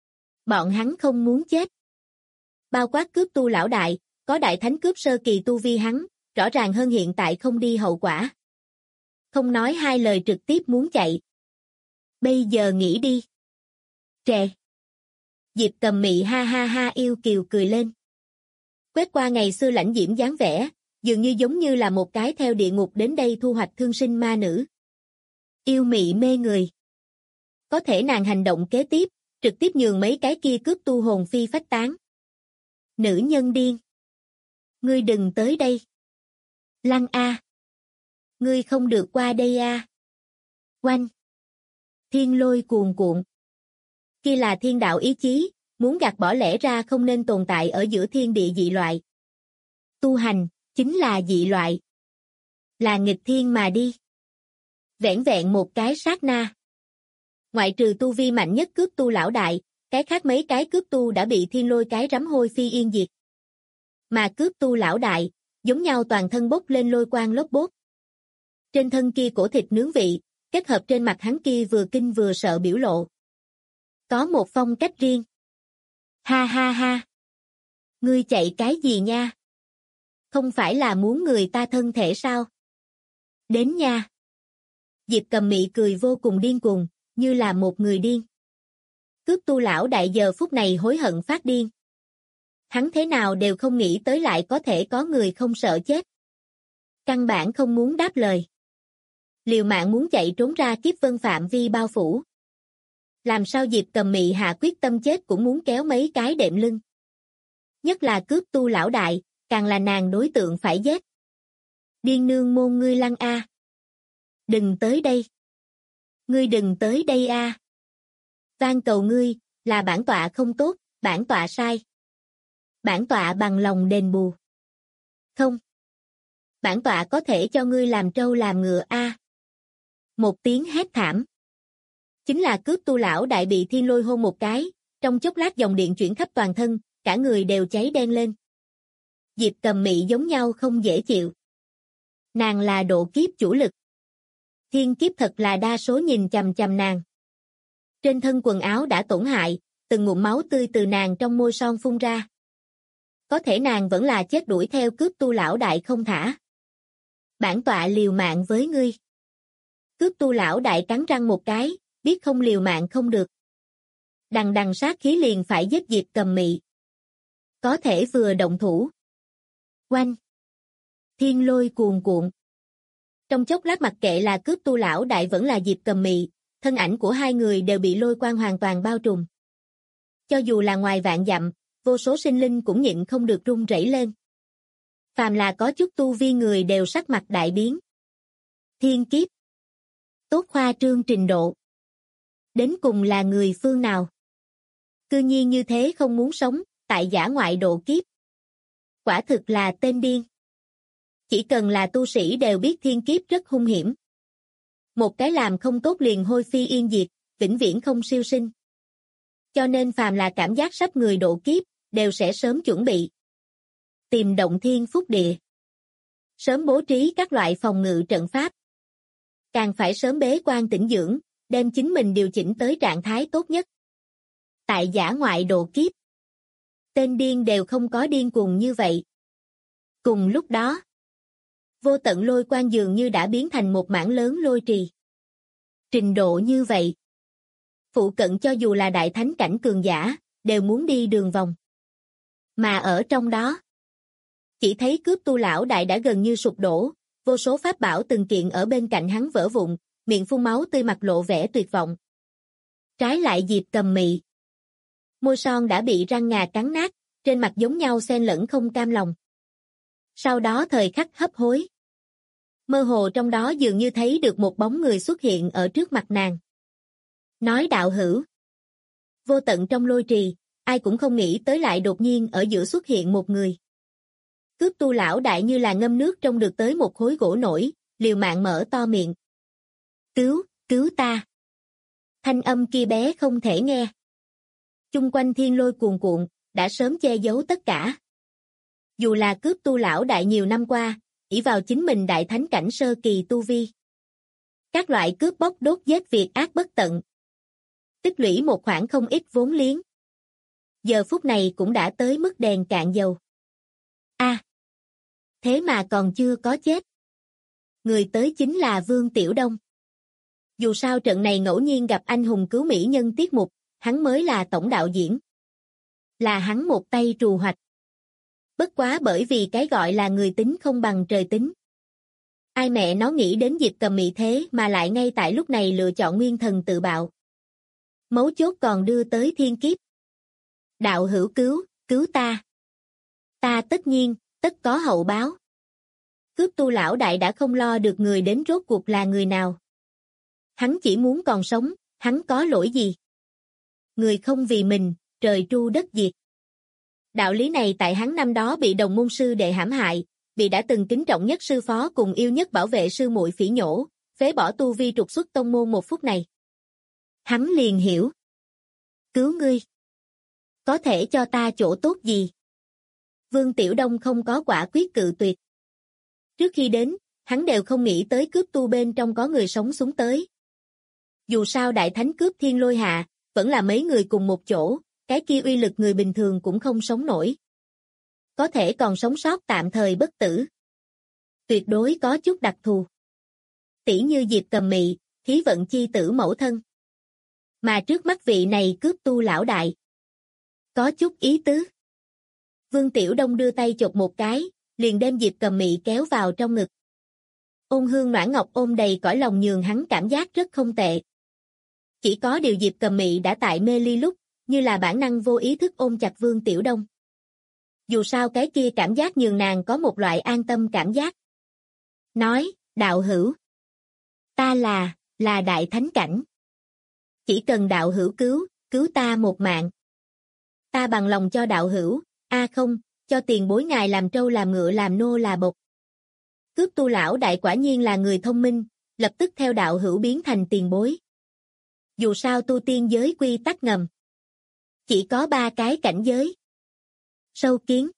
Bọn hắn không muốn chết. Bao quát cướp tu lão đại, có đại thánh cướp sơ kỳ tu vi hắn, rõ ràng hơn hiện tại không đi hậu quả. Không nói hai lời trực tiếp muốn chạy. Bây giờ nghĩ đi. Trệ. Diệp Cầm Mị ha ha ha yêu kiều cười lên. Quét qua ngày xưa lãnh diễm dáng vẻ, dường như giống như là một cái theo địa ngục đến đây thu hoạch thương sinh ma nữ. Yêu mị mê người. Có thể nàng hành động kế tiếp, trực tiếp nhường mấy cái kia cướp tu hồn phi phách tán. Nữ nhân điên. Ngươi đừng tới đây. Lăng A. Ngươi không được qua đây a. Oanh. Thiên lôi cuồn cuộn. Kia là thiên đạo ý chí, muốn gạt bỏ lẽ ra không nên tồn tại ở giữa thiên địa dị loại. Tu hành, chính là dị loại. Là nghịch thiên mà đi. Vẻn vẹn một cái sát na. Ngoại trừ tu vi mạnh nhất cướp tu lão đại, cái khác mấy cái cướp tu đã bị thiên lôi cái rắm hôi phi yên diệt. Mà cướp tu lão đại, giống nhau toàn thân bốc lên lôi quang lốp bốt. Trên thân kia cổ thịt nướng vị, kết hợp trên mặt hắn kia vừa kinh vừa sợ biểu lộ. Có một phong cách riêng. Ha ha ha. Ngươi chạy cái gì nha? Không phải là muốn người ta thân thể sao? Đến nha. Diệp Cầm Mị cười vô cùng điên cuồng, như là một người điên. Cướp tu lão đại giờ phút này hối hận phát điên. Hắn thế nào đều không nghĩ tới lại có thể có người không sợ chết. Căn bản không muốn đáp lời. Liều mạng muốn chạy trốn ra kiếp vân phạm vi bao phủ. Làm sao Diệp Cầm Mị hạ quyết tâm chết cũng muốn kéo mấy cái đệm lưng. Nhất là cướp tu lão đại, càng là nàng đối tượng phải giết. Điên nương môn ngươi Lăng A. Đừng tới đây. Ngươi đừng tới đây a. Van cầu ngươi, là bản tọa không tốt, bản tọa sai. Bản tọa bằng lòng đền bù. Không. Bản tọa có thể cho ngươi làm trâu làm ngựa a. Một tiếng hét thảm. Chính là cướp tu lão đại bị thiên lôi hôn một cái, trong chốc lát dòng điện chuyển khắp toàn thân, cả người đều cháy đen lên. Diệp Cầm Mị giống nhau không dễ chịu. Nàng là độ kiếp chủ lực. Thiên kiếp thật là đa số nhìn chằm chằm nàng. Trên thân quần áo đã tổn hại, từng ngụm máu tươi từ nàng trong môi son phun ra. Có thể nàng vẫn là chết đuổi theo cướp tu lão đại không thả. Bản tọa liều mạng với ngươi. Cướp tu lão đại cắn răng một cái, biết không liều mạng không được. Đằng đằng sát khí liền phải giết Diệp Cầm Mị. Có thể vừa động thủ. Oanh. Thiên lôi cuồn cuộn. Trong chốc lát mặc kệ là cướp tu lão đại vẫn là Diệp Cầm Mị, thân ảnh của hai người đều bị lôi quang hoàn toàn bao trùm. Cho dù là ngoài vạn dặm, vô số sinh linh cũng nhịn không được run rẩy lên. Phàm là có chút tu vi người đều sắc mặt đại biến. Thiên kiếp. Tốt khoa trương trình độ. Đến cùng là người phương nào? Cư nhiên như thế không muốn sống, tại dã ngoại độ kiếp. Quả thực là tên điên. Chỉ cần là tu sĩ đều biết thiên kiếp rất hung hiểm. Một cái làm không tốt liền hôi phi yên diệt, vĩnh viễn không siêu sinh. Cho nên phàm là cảm giác sắp người độ kiếp, đều sẽ sớm chuẩn bị. Tìm động thiên phúc địa. Sớm bố trí các loại phòng ngự trận pháp. Càng phải sớm bế quan tĩnh dưỡng, đem chính mình điều chỉnh tới trạng thái tốt nhất. Tại dã ngoại độ kiếp. Tên điên đều không có điên cuồng như vậy. Cùng lúc đó, vô tận lôi quang dường như đã biến thành một mảng lớn lôi trì. Trình độ như vậy. Phụ cận cho dù là đại thánh cảnh cường giả, đều muốn đi đường vòng. Mà ở trong đó, chỉ thấy cướp tu lão đại đã gần như sụp đổ, vô số pháp bảo từng kiện ở bên cạnh hắn vỡ vụn, miệng phun máu tươi mặt lộ vẻ tuyệt vọng. Trái lại Diệp Cầm Mị. Môi son đã bị răng ngà cắn nát, trên mặt giống nhau xen lẫn không cam lòng. Sau đó thời khắc hấp hối. Mơ hồ trong đó dường như thấy được một bóng người xuất hiện ở trước mặt nàng. Nói đạo hữu. Vô tận trong lôi trì, ai cũng không nghĩ tới lại đột nhiên ở giữa xuất hiện một người. Cướp tu lão đại như là ngâm nước trong được tới một khối gỗ nổi, liều mạng mở to miệng. Cứu ta. Thanh âm kia bé không thể nghe. Chung quanh thiên lôi cuồn cuộn, đã sớm che giấu tất cả. Dù là cướp tu lão đại nhiều năm qua, ỷ vào chính mình đại thánh cảnh sơ kỳ tu vi. Các loại cướp bóc đốt giết việc ác bất tận. Tích lũy một khoản không ít vốn liếng. giờ phút này cũng đã tới mức đèn cạn dầu. Thế mà còn chưa có chết. Người tới chính là Vương Tiểu Đông. Dù sao trận này ngẫu nhiên gặp anh hùng cứu mỹ nhân tiết mục, hắn mới là tổng đạo diễn. Là hắn một tay trù hoạch. Bất quá bởi vì cái gọi là người tính không bằng trời tính. Ai mẹ nó nghĩ đến Diệp Cầm Mị thế mà lại ngay tại lúc này lựa chọn nguyên thần tự bạo. Mấu chốt còn đưa tới thiên kiếp. Đạo hữu cứu ta. Ta tất nhiên, tất có hậu báo. Cướp tu lão đại đã không lo được người đến rốt cuộc là người nào. Hắn chỉ muốn còn sống, hắn có lỗi gì? Người không vì mình, trời tru đất diệt. Đạo lý này tại hắn năm đó bị đồng môn sư đệ hãm hại, bị đã từng kính trọng nhất sư phó cùng yêu nhất bảo vệ sư muội phỉ nhổ, phế bỏ tu vi trục xuất tông môn một phút này. Hắn liền hiểu. Cứu ngươi. Có thể cho ta chỗ tốt gì? Vương Tiểu Đông không có quả quyết cự tuyệt. Trước khi đến, hắn đều không nghĩ tới cướp tu bên trong có người sống xuống tới. Dù sao đại thánh cướp thiên lôi hạ, vẫn là mấy người cùng một chỗ, cái kia uy lực người bình thường cũng không sống nổi. Có thể còn sống sót tạm thời bất tử. Tuyệt đối có chút đặc thù. Tỷ như Diệp Cầm Mị, khí vận chi tử mẫu thân. Mà trước mắt vị này cướp tu lão đại. Có chút ý tứ. Vương Tiểu Đông đưa tay chộp một cái, liền đem Diệp Cầm Mị kéo vào trong ngực. Ôn hương noãn ngọc ôm đầy cõi lòng nhường hắn cảm giác rất không tệ. Chỉ có điều Diệp Cầm Mị đã tại mê ly lúc, như là bản năng vô ý thức ôm chặt Vương Tiểu Đông. Dù sao cái kia cảm giác nhường nàng có một loại an tâm cảm giác. Nói, đạo hữu. Ta là đại thánh cảnh. Chỉ cần đạo hữu cứu ta một mạng. Ta bằng lòng cho đạo hữu, không, cho tiền bối ngài làm trâu làm ngựa làm nô là bộc. Cướp tu lão đại quả nhiên là người thông minh, lập tức theo đạo hữu biến thành tiền bối. Dù sao tu tiên giới quy tắc ngầm. Chỉ có 3 cái cảnh giới. Sâu kiến.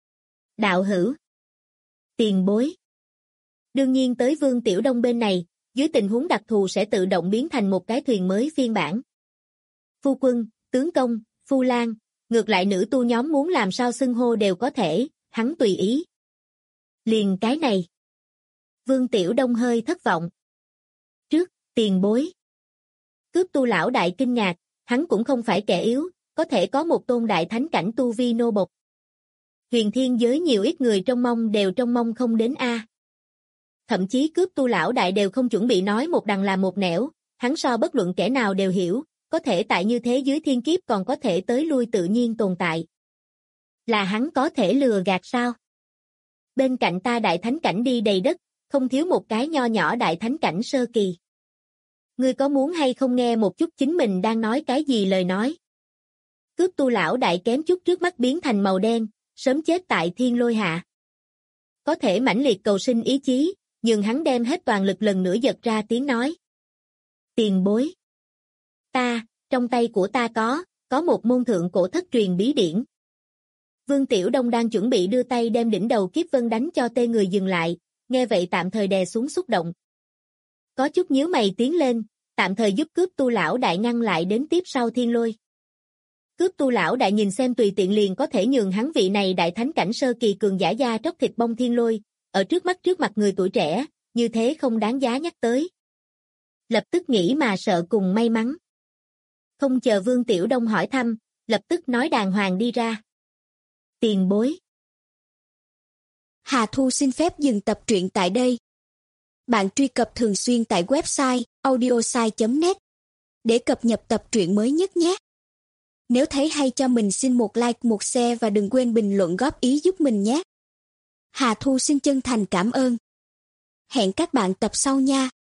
Đạo hữu. Tiền bối. Đương nhiên tới Vương Tiểu Đông bên này, dưới tình huống đặc thù sẽ tự động biến thành một cái thuyền mới phiên bản. Phu quân, tướng công, phu lang, ngược lại nữ tu nhóm muốn làm sao xưng hô đều có thể, hắn tùy ý. Liền cái này. Vương Tiểu Đông hơi thất vọng. Trước, tiền bối. Cướp tu lão đại kinh ngạc, hắn cũng không phải kẻ yếu, có thể có một tôn đại thánh cảnh tu vi nô bộc. Huyền thiên giới nhiều ít người trông mong đều trông mong không đến a. Thậm chí cướp tu lão đại đều không chuẩn bị nói một đằng làm một nẻo, hắn so bất luận kẻ nào đều hiểu, có thể tại như thế dưới thiên kiếp còn có thể tới lui tự nhiên tồn tại. Là hắn có thể lừa gạt sao? Bên cạnh ta đại thánh cảnh đi đầy đất, không thiếu một cái nho nhỏ đại thánh cảnh sơ kỳ. Ngươi có muốn hay không nghe một chút chính mình đang nói cái gì lời nói? Cướp tu lão đại kém chút trước mắt biến thành màu đen, sớm chết tại thiên lôi hạ. Có thể mãnh liệt cầu sinh ý chí, nhưng hắn đem hết toàn lực lần nữa giật ra tiếng nói. Tiền bối. Trong tay của ta có một môn thượng cổ thất truyền bí điển. Vương Tiểu Đông đang chuẩn bị đưa tay đem đỉnh đầu kiếp vân đánh cho tê người dừng lại, nghe vậy tạm thời đè xuống xúc động. Có chút nhíu mày tiến lên, tạm thời giúp cướp tu lão đại ngăn lại đến tiếp sau thiên lôi. Cướp tu lão đại nhìn xem tùy tiện liền có thể nhường hắn vị này đại thánh cảnh sơ kỳ cường giả da tróc thịt bông thiên lôi, ở trước mặt người tuổi trẻ, như thế không đáng giá nhắc tới. Lập tức nghĩ mà sợ cùng may mắn. Không chờ Vương Tiểu Đông hỏi thăm, lập tức nói đàng hoàng đi ra. Tiền bối. Hà Thu xin phép dừng tập truyện tại đây. Bạn truy cập thường xuyên tại website audiosai.net để cập nhật tập truyện mới nhất nhé. Nếu thấy hay cho mình xin một like, một share và đừng quên bình luận góp ý giúp mình nhé. Hà Thu xin chân thành cảm ơn. Hẹn các bạn tập sau nha.